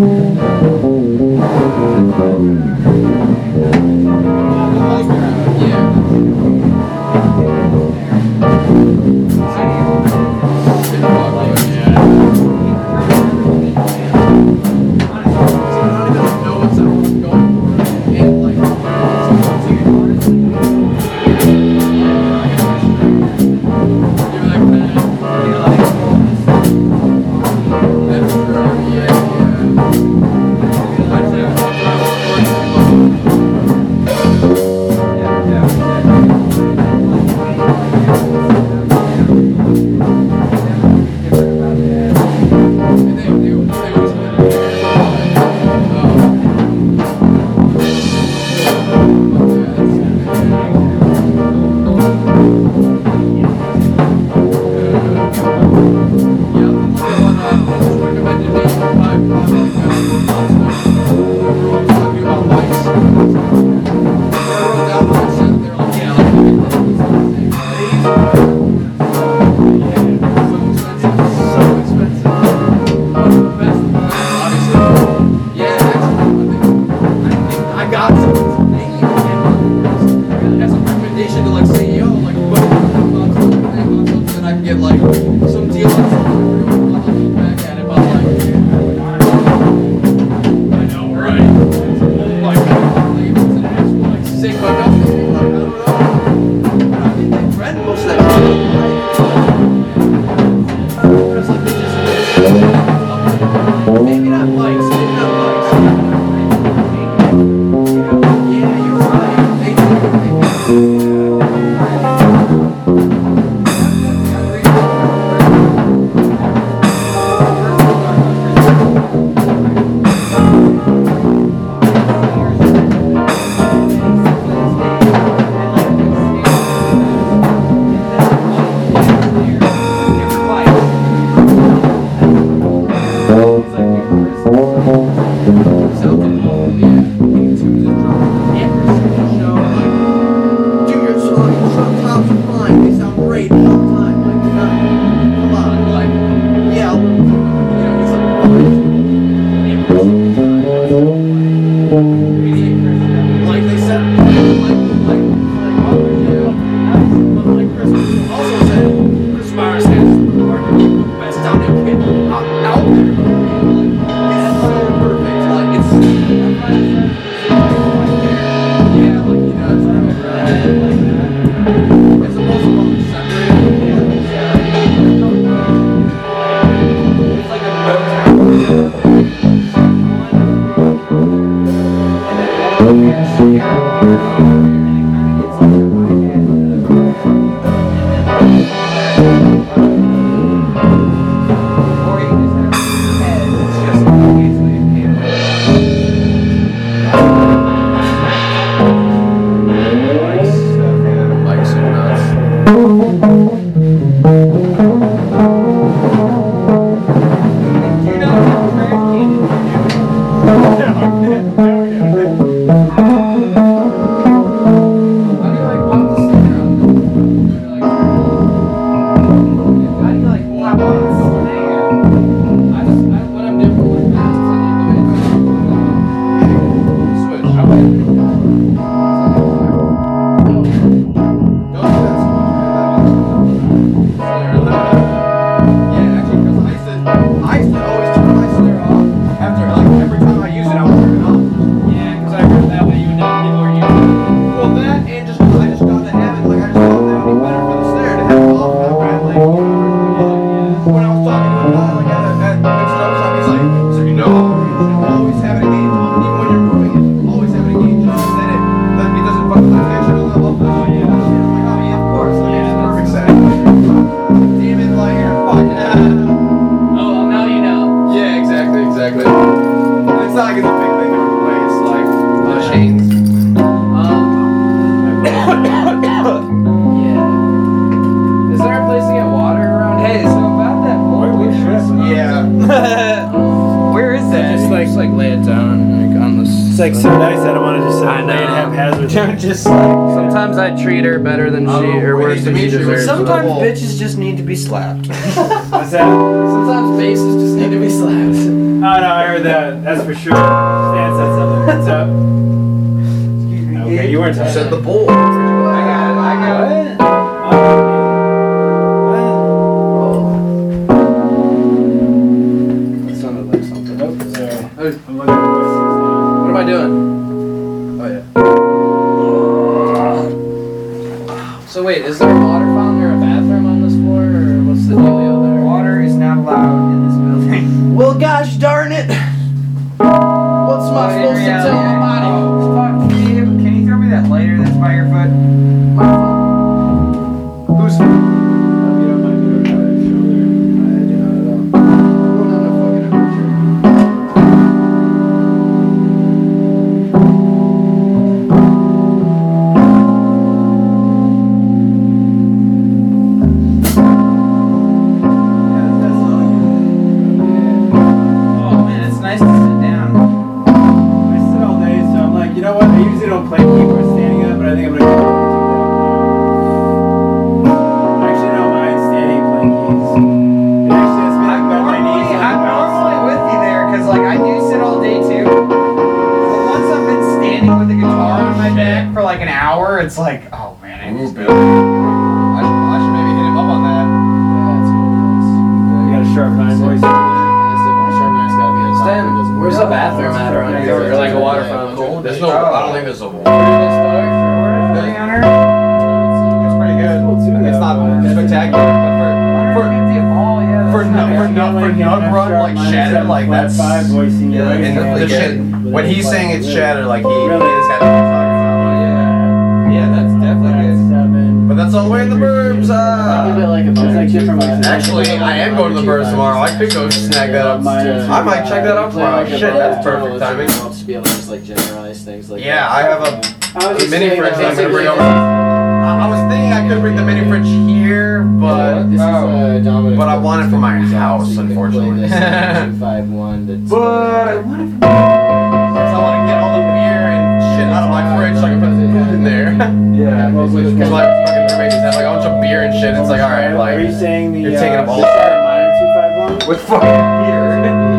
It's like like so nice. I don't want to just lay it haphazardly. Just sometimes I treat her better than she or worse than she deserves. Sometimes bitches just need to be slapped. What's that? Sometimes faces just need to be slapped. Oh no, I heard that. That's for sure. Stan said something. What's up? Okay, you weren't talking. Said the bull. I got it. That sounded like something. Oh, sorry. Hey. I'm looking at voices now. What am I doing? Oh yeah. So wait, is there a water fountain or a bathroom on this floor, or what's the dealio there? Water is not allowed in this building. Well, gosh darn it! What's my supposed to tell my body? Fuck you. Can you throw me that lighter that's by your foot? Whose foot? You don't mind doing that shoulder. I do not at all. Going on a fucking adventure. Oh man, it's nice to sit down. I sit all day, so I'm like, you know what? I usually don't play keyboard standing up, but I think I'm gonna go do that now. I actually don't mind standing and playing keys. It actually has me like on my knees. I'm normally with you there because like I do sit all day too. But once I've been standing with the guitar on my back for like an hour, it's like, oh man, I Ooh, just Billy. I should maybe hit him up on that. You got a sharp nine voice. Stan, where's the bathroom at around here? Or like a water fountain? There's no. I don't think there's a wall. It's pretty good. It's not spectacular, but for Nug Run, like Shatter, like that's. five voicing. Yeah, right? and the shit. When he's saying it's Shatter, like he Really? just had to talk about. Yeah, that's definitely good. Seven. But that's all the way in the burbs. It's like different voices. Actually, I am going to the burbs tomorrow. I could go snag that up. I might check that out tomorrow. Shit, that's perfect timing. Helps to be able to just like generalize things like Yeah, I have a mini fridge that I'm gonna bring over. I was thinking I could bring the mini fridge here, but This is Dominic. but I want it for my house, unfortunately. This is But 251. I want it. So I want to get all the beer and shit out of my fridge so I can put food in there. Yeah. Because my fucking roommate just had like a bunch of beer and shit. It's like, alright, Are you like saying the you're taking up all the minor 251? with fucking beer.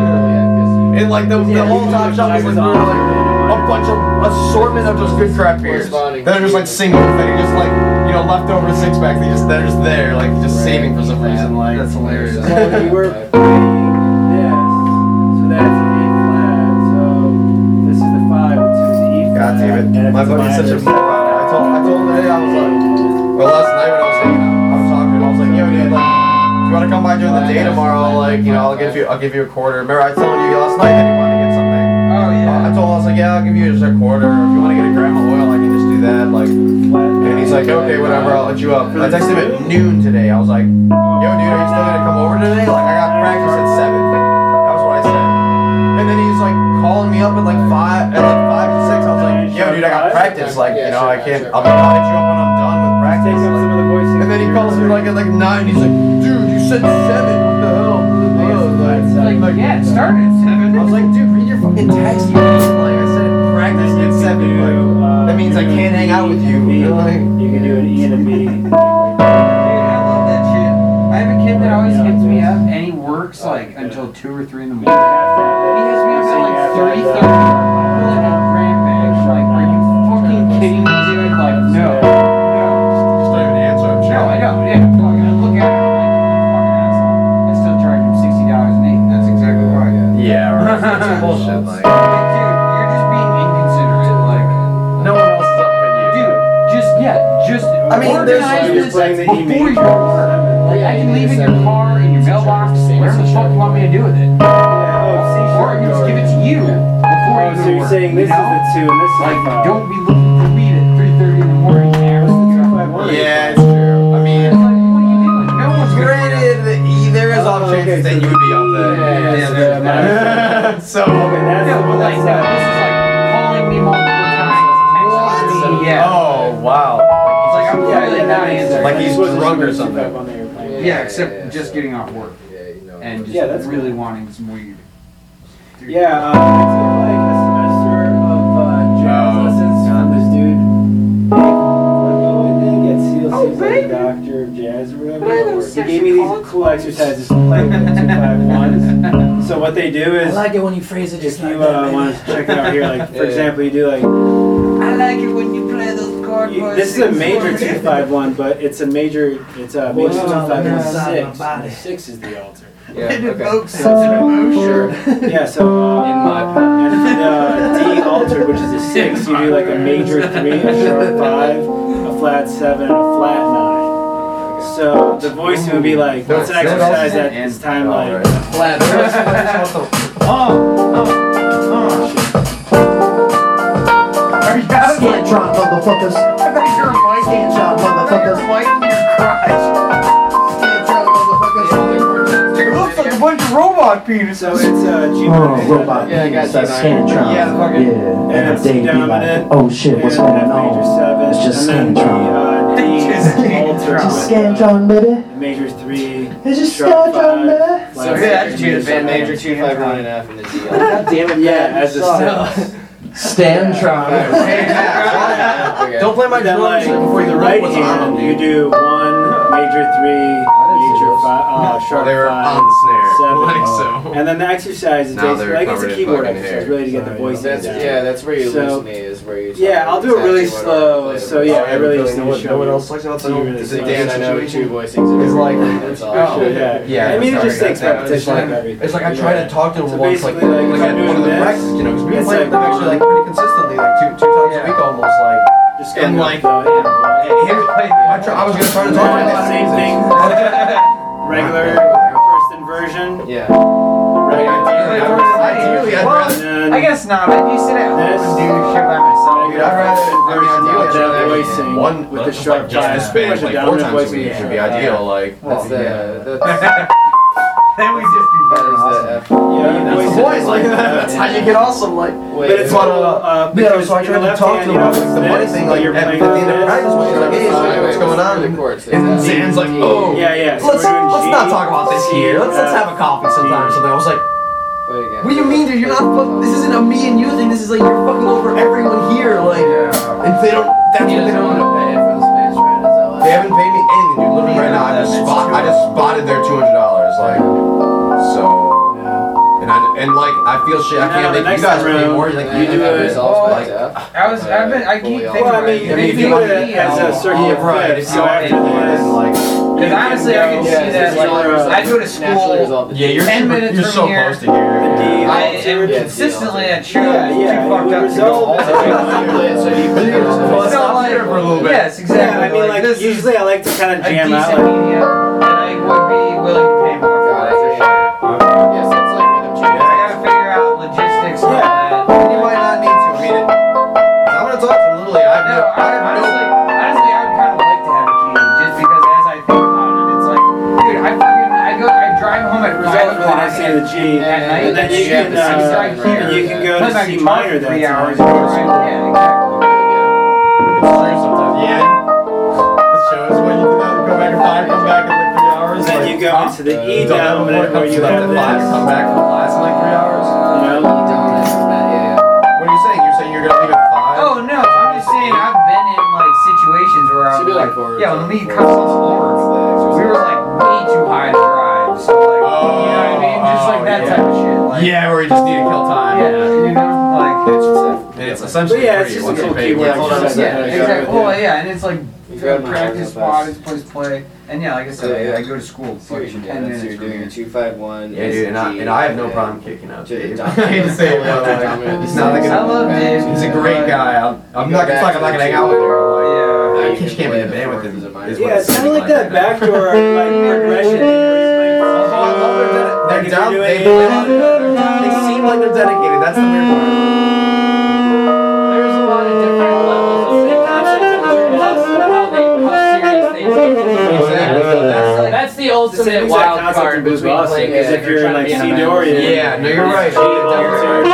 And like the whole top shop is like a bunch of assortment of just good craft beers. They're just like singles. They're just like, you know, leftover six packs. They're just there, like just saving for some reason. Like That's hilarious. So you were playing this, so that's an E flat. So this is the 5, which is the E flat. God damn it. And if My it's buddy's such a minor, moron. I told him today, I was like, well, last night when I was hanging out, I was talking to him, I was like, yo, dude, like, if you want to come by during the day tomorrow, like, you know, I'll give you a quarter. Remember I told you last night that you wanted to get something. Oh yeah. I told him, I was like, yeah, I'll give you just a quarter. If you want to get a gram of oil, I can just do that. Like, and he's like, okay, whatever, I'll let you up. I texted him at noon today. I was like, yo, dude, are you still gonna come over today? Like, I got practice at 7. That was what I said. And then he's like calling me up at like 5 and 6. I was like, yo, dude, I got practice. Like, you know, I can't. I'll hit you up when I'm done with practice. Take up some of the voicing. And then he calls me like at like 9. He's like, dude, you said 7. What the hell? Like, yeah, it started at 7. I was like, dude, read your fucking text. You know? Like I said, practice at 7. Like, that means I can't hang out with you. B. You know, like, You can do an E and a B. Dude, I love that shit. I have a kid that always gets me up and he works like until 2 or 3 in the morning. He has me up at like 3:30. I feel like a cramp bag. Like, are you fucking kidding me, dude? Like, no. just don't even answer. I'm No, sure. I know. Yeah. Fucking, I look at it and I'm like, you fucking asshole. I still charge him $60 a night. That's exactly why. Yeah, right. That's bullshit. Like, Dude, you're just being inconsiderate. Like, no one else is up with you. dude, just I mean, organize there's- this playing the E before major. your work. Like, I can leave it in your car, in your mailbox, whatever the fuck you want me to do with it. Or I can just give it to you before you go So to you're work. saying this is the 2 and this is Like, the 5. don't be looking for me at 3:30 in the morning, hammer. Yeah, it's true. I mean, It's like, what are you doing? No one's gonna granted, there is all chances that you would be up there. So, No, but like, no, this is like calling me multiple times, texting me, yeah. oh wow. Like, I'm really not answering. Like he's drunk or something. Yeah, except just getting off work and just that's really wanting some weed. Yeah, I took like a semester of jazz or whatever. He gave me these cool exercises to play with the 2-5-1s. So what they do I is, like it when you phrase it if just you like that. want to check it out here, like for example, you do like, I like it when you play those chords. this is a major 2-5-1, but it's a major 2-5-1-6. body. The 6 is the alter. Yeah, It okay. evokes sure. Yeah, so In my opinion. and D altered, which is a 6, you do like a major 3, a sharp 5, a flat 7, and a flat 9. So the voicing would be like, what's an exercise at this time like? Flat. Scantron motherfuckers. Scantron motherfuckers. Scantron motherfuckers. It looks like a bunch of robot penises. So it's G Oh, minor. robot. Yeah, I got That's you. Scantron. Yeah, the fucking- Yeah. And it's They be like, dominant. oh shit, what's and going F major on? 7, It's just and then Scantron. the D Just altered Just with Scantron, baby. major 3, It's just sharp Scantron, 5, baby. So flat yeah, 7, G is seven. major 2-5-1 and F and the D. God damn it, Yeah, as a 6. Stantron. Okay. Don't play my Then drums like before for the you right what's on hand, them, you dude. do 1, major 3, major 5, sharp They were 5, on the snare. 7. Like so. And then the exercise is Now basically they're like it's a covered in keyboard fucking exercise, hair. really to get the voice That's, down. yeah, that's where you So- hallucinate is where you. Yeah, I'll do it really exactly slow. what So yeah, I really just need to show know what you. else sucks about So you really Is slow. it Dan? I know two voicings. It's like- that's all. Oh, Yeah, Yeah, I mean, it sorry, just takes that's- repetition it's of like- everything. It's like I try to talk to him So once, like, basically, like, at I'm one of the doing practice, this. you know, because we It's play like- them actually like pretty consistently, like two times a week almost, like. Just And going like- up the interval. I was gonna try to talk Alright, to him. same thing. Regular first inversion. Yeah. Ideally, I'd rather. And then I guess not. I used to sit at home and do shit by myself. Dude, I'd rather. Version of that ideally, voicing one with the just sharp like just five. this Pretty band, much a like 4 dominant times a voicing week is should be sharp five. ideal. Like. That's the. Then we just be That better is off. the F. Yeah, That's the voice, like that's how you get awesome, like. Wait, But it's But, all, yeah, because so I in tried the to left talk hand, to you him know, about the it's money this, thing, but like, you're at playing the end of this. practice, when you're like, hey, so what's going on? And Zan's like, oh, Yeah, yeah. So let's we're doing let's G, not talk about this here. Let's have a coffee sometime or something. I was like, Wait again. what do you mean, dude? You're not. This isn't a me and you thing. This is like you're fucking over everyone here, like. And they don't. That's He what they doesn't want don't. to pay for the space, right? Is that what? They haven't paid me anything, dude. Literally right now, I just spotted their $200, like. So. And like I feel shit. I Now, can't the make you next guys pay round, more. Like you do it. like. I keep thinking Well, I about mean, it. if you do it as a circuit right. fifth, so after this, like. Because honestly, I can see that. Like, I go to school. Yeah, you're 10 super, minutes you're from so here. close to here. The D I am Yeah, consistently at shows Yeah, yeah, too fucked it up would to go all the result- way. So you put Well, let's So, stop like, here for a little bit. Yes, yeah, exactly. I mean, like this is usually I like to kind of a jam out. decent Like, medium that I would be willing to pay more for. That's for sure. Yes, it's like rhythm change. I gotta figure out logistics on Yeah. that. You might not need to. I mean, I'm gonna talk to Lily. I have No, honestly, I would kind of like to have a key, just because as I think about it, it's like, dude, I drive home at 5 result really o'clock nice to the G, at night, and then you can and you can go play to my C guitar minor for that 3 hours. time. Yeah, exactly. Yeah. It shows when you go back at 5, come back in like 3 hours. And then you go into the E dominant where you have five, come this. back from class in like 3 hours. You know? What are you saying? You're saying you're gonna leave at 5? Oh no, I'm just saying I've been in like situations where I Should was be like, like chords, yeah, when we chords, cut on floor, we were like way too high to drive. So like, you know what I mean? Just like that type of shit. Like, Yeah, where you just need to kill time. yeah, you know, like. And it's essentially But yeah, it's free just a once you cool pay. keyboard Hold on a exercise. second. Yeah, exactly. Well, yeah, and it's like You grab my practice phone real spot, fast. it's place play, and yeah, like I said, I go to school So like you're 10 minutes. doing from your here. 2-5-1. Yeah, dude, and I have no problem kicking out J- Dave. dominant. I hate to say it, but Dominant. he's not like I love Dave. He's a great guy. I'm not gonna hang out with him. Like, Yeah. I just can't be in a band with him. Is what Yeah, it's kind of like that backdoor like progression thing where you're playing for all They're Like, if down. you're They doing- seem like they're dedicated. That's the weird part. There's a lot of different levels of syntaxes and how serious they take it. That's the It's the same ultimate exact wild concept card in blues between bossa, playing because music if or you're in trying like to be C in a band. Dorian, Yeah, no, you're right. G altered,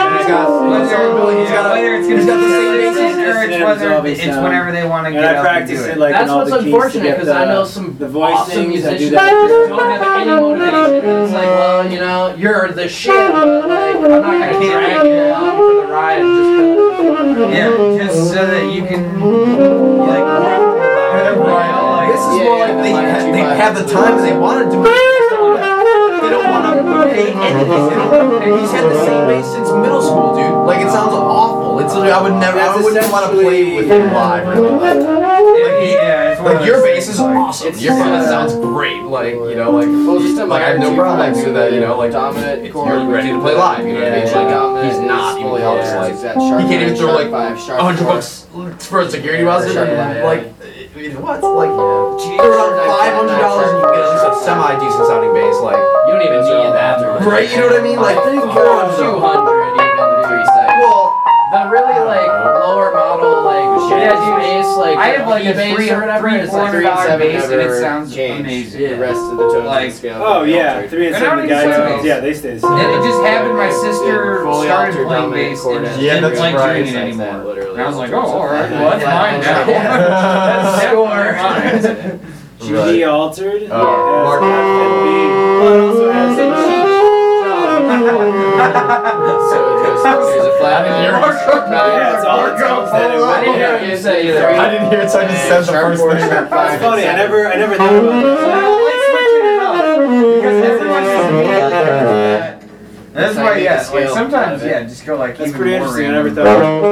Whether it's gonna be the basis or it's whether it's whenever they want to and get I up and practice do it it. like That's in all what's the keys to unfortunate get because the, I know some the awesome voicings. I do musicians that. that just don't have any motivation. And it's like, well, you know, you're the shit, but like, I'm not gonna drag you along for the ride just because. Yeah, just so that you can like. This this is more like they have the time and they want to do it. They don't want to pay anything. He's had the same bass since middle school, dude. Like it sounds awful. It's literally, I wouldn't want to play with him live. Like your bass is awesome. Your bass sounds great. Like you know, like I have no problem with that. You know, like you're ready to play live. You know what I mean? Like he's not fully honest. Like he can't even throw like $100 for a security deposit. Like what? Like $500 and you get just a semi-decent sounding bass. Like You don't even need that. right? You know what I mean? Like come on, 200 even to be safe. well. The really like lower model like bass like I have like a bass or whatever is like $300 bass and it never sounds changed. amazing. The rest of the tones Like- and scale. Oh yeah, 3 and And I 7 don't guides. even say- Yeah, they stay the same. And it just happened. My sister Fully started altered playing dominant bass chord and and- Yeah, didn't that's like right. doing it Like anymore. that, literally. And I was like, oh, all right, Yeah. well that's mine now. That's definitely mine. GD altered. Mark. But also has a So there's a flat. Yeah, it's all drums that it would. I didn't hear you say either. I didn't hear it, so I just said the first thing. It's funny. I never thought about that. That's why, yeah. Like sometimes, yeah, just go like That's even pretty more interesting. I random. never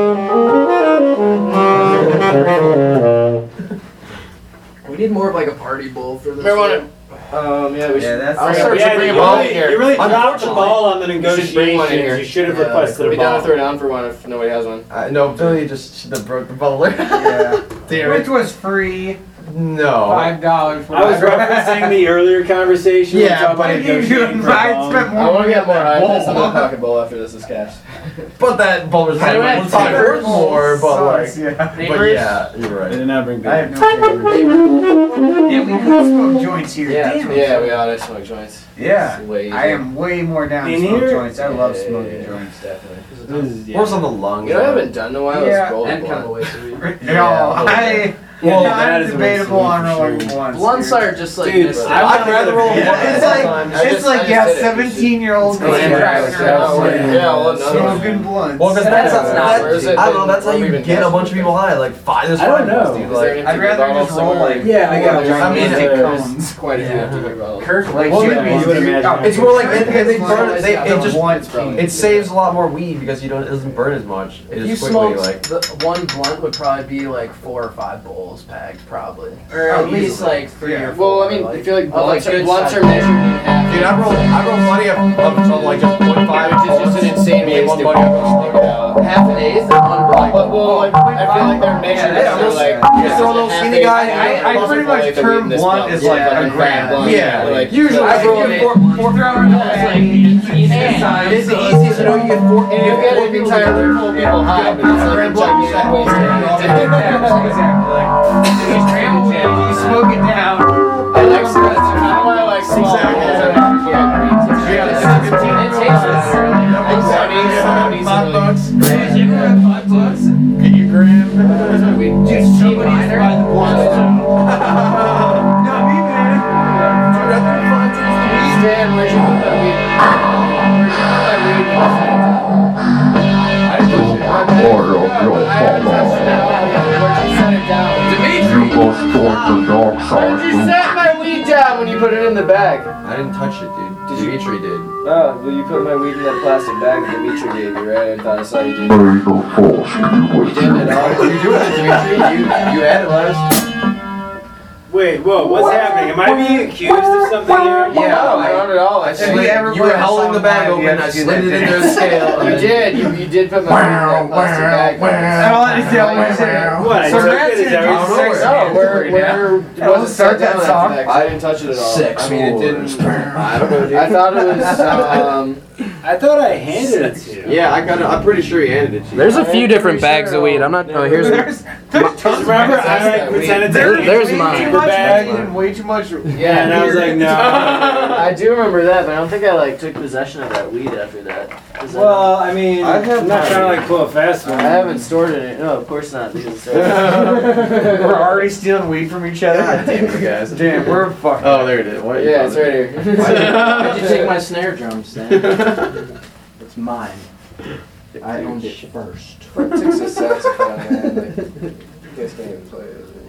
thought. We need more of like a party bowl for this. Yeah, we should. Yeah, that's I'll like, start Yeah, to bring you a ball really, here. you really dropped the Unfortunately, ball on the should bring one in here. negotiations. You should have Yeah. requested We'll a be down to ball. throw down for one if nobody has one. No, Billy just should have broke the bubbler. yeah. Damn Which it. was free, No. $5. I was referencing the earlier conversation. Yeah, We're talking but about if negotiating for a I ball. spent I more want to get more high bowl. this in my pocket bowl after this is cashed. But that bowler's I don't have it's probably worth more, but like. Sucks, yeah. But yeah, you're I right. did not bring I have beer. no clue. Yeah, we could smoke joints here. Yeah, Damn it. Yeah, we ought to smoke joints. Yeah. It's way easier. I am way more down to In smoke here? joints. I love Yeah, smoking yeah, joints. Definitely. This is- yeah. Where's on the lungs? You know what I haven't done in a while Yeah, is rolling And kind of a blunt. waste of weed. No, I. Well, Yeah, that I'm is a debatable waste on of weed rolling for sure. blunts. Blunts dude. are just like Dude, this. I'd rather roll Yeah. one. It's like I it's just like did yeah, it. 17-year-olds Oh, yeah, driving yeah, around yeah, well, another one. smoking blunts. Well, because That's that's not- Where is it? I don't know. That's how Where you we been get a testing bunch of people high. Like five. There's I don't five of us, know. dude. Is there Like, any I'd rather just roll like Yeah, I got gigantic giant cones. quite a few empty big bottles. Kirk, like Well, shoot yeah, me, you would dude. imagine. it's more like Kirk they gets burn. like It the just one it saves a lot more weed because it doesn't burn as much. If as you quickly, smoked like. the one blunt would probably be like 4 or 5 bowls packed, probably, or Oh, at least easily. like 3 or 4. Well, I mean, I feel like like good blunts are size. measured in half. Dude, I roll plenty of like just 0.5. Which is just an insane Me and waste one of buddy weed. will sneak it out. half an eighth and one blunt. But well, like, I feel like they're measured Yeah, so like you just throw those skinny guys. I pretty much term blunt as like a gram. Yeah, like usually I I roll roll it. four. It It's the easiest, you know. You get four. and you get an entire room full of people high, but it's like chugging that You smoke it down. I like small. That's kind of why I like small. It takes forever. Get your gram. Just cheap minor. Stan, where'd you put that weed? Where'd you put that weed? I didn't touch it. I haven't touched it now. Where'd you set it down? Dimitri! Where'd you set my weed down when you put it in the bag? I didn't touch it, dude. Dimitri did. Oh, well, you put my weed in that plastic bag that Dimitri gave you, right? I thought I saw you do. You did it all. You doing it, Dimitri? You had it last. Wait, whoa, what's happening? Am I being accused of something here? Yeah, not at all. I If said we ever You were put a holding the song bag live, open. you have I to do slid that it in dance. there scale. you did. You did put my weed in that plastic bag. I want to tell what you said. What, I So took Matt's it? Is that gonna what do you're sex saying? No, where Yeah, let's start that song. I didn't touch it at all. Six. I mean, it didn't. I don't know, dude. I thought it was. I thought I handed it to you. Yeah, I'm pretty sure he handed it to you. There's a few different bags of weed. I'm not. Oh, here's. There's tons Remember, of I like pretended to There's take mine. paper bag. and way too much. Yeah, and I was like, no. I do remember that, but I don't think I like took possession of that weed after that. 'Cause Well, I mean, I have I'm not mine. trying to like pull a fast one. I haven't stored it. No, of course not. Because We're already stealing weed from each other. God damn it, guys. Damn, we're fucked. Oh, there it is. What Yeah, it's right here. why'd you take my snare drum, Stan? It's mine. I owned it first. Texas saxophone, man. Like, you guys can't even play it.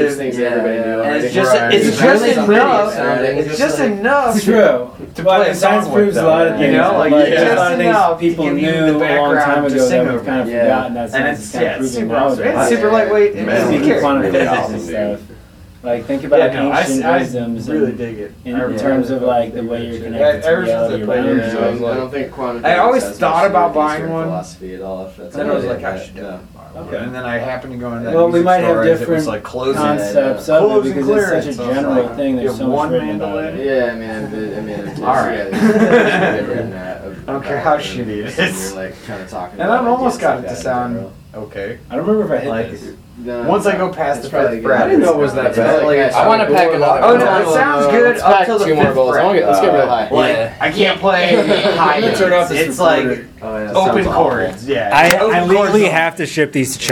these things that everybody knew. And it's already. just enough. It's just enough. It's true. To But play a science song proves with a lot of them, things. you know, like, a just lot of enough things people to give you knew the a long time background to ago sing that we've over. kind of Yeah. forgotten. That And science it's is kind of it's proven super awesome. It's nowadays. super lightweight. And Man, Speaking easy of to quantum carry. physics and stuff, like think about Yeah, no, ancient I wisdoms really and dig it. in terms of like the way you're connected to Ever since I reality played around it, you. I don't think quantum. I always physics has thought much to do about with buying Eastern one. philosophy at all. If that's Then I was like, I yeah, should no. do it. Okay. And then I happened to go into that Well, we music might have store as it was different like closing. concepts Yeah. of it Closing because it's clearance, such a so it's general like, thing. you There's have so much one written about mandolin? it. Yeah, I mean, it's All right. yeah, I don't care how shitty it is. You're like kind of talking. And about I've almost ideas got like it to that in sound general. Okay. I don't remember if I hit Like, this. once I go past the fifth fret, I didn't know it was that it's bad. like, I want to pack another. Oh no, it sounds good Let's up pack till the 2 more fifth goals. fret. Let's get real high. Like, Yeah. I can't play high Turn off notes. this It's like recorder. oh, yeah, open sounds awful. chords. Yeah. I Open legally chords. have to ship these to China.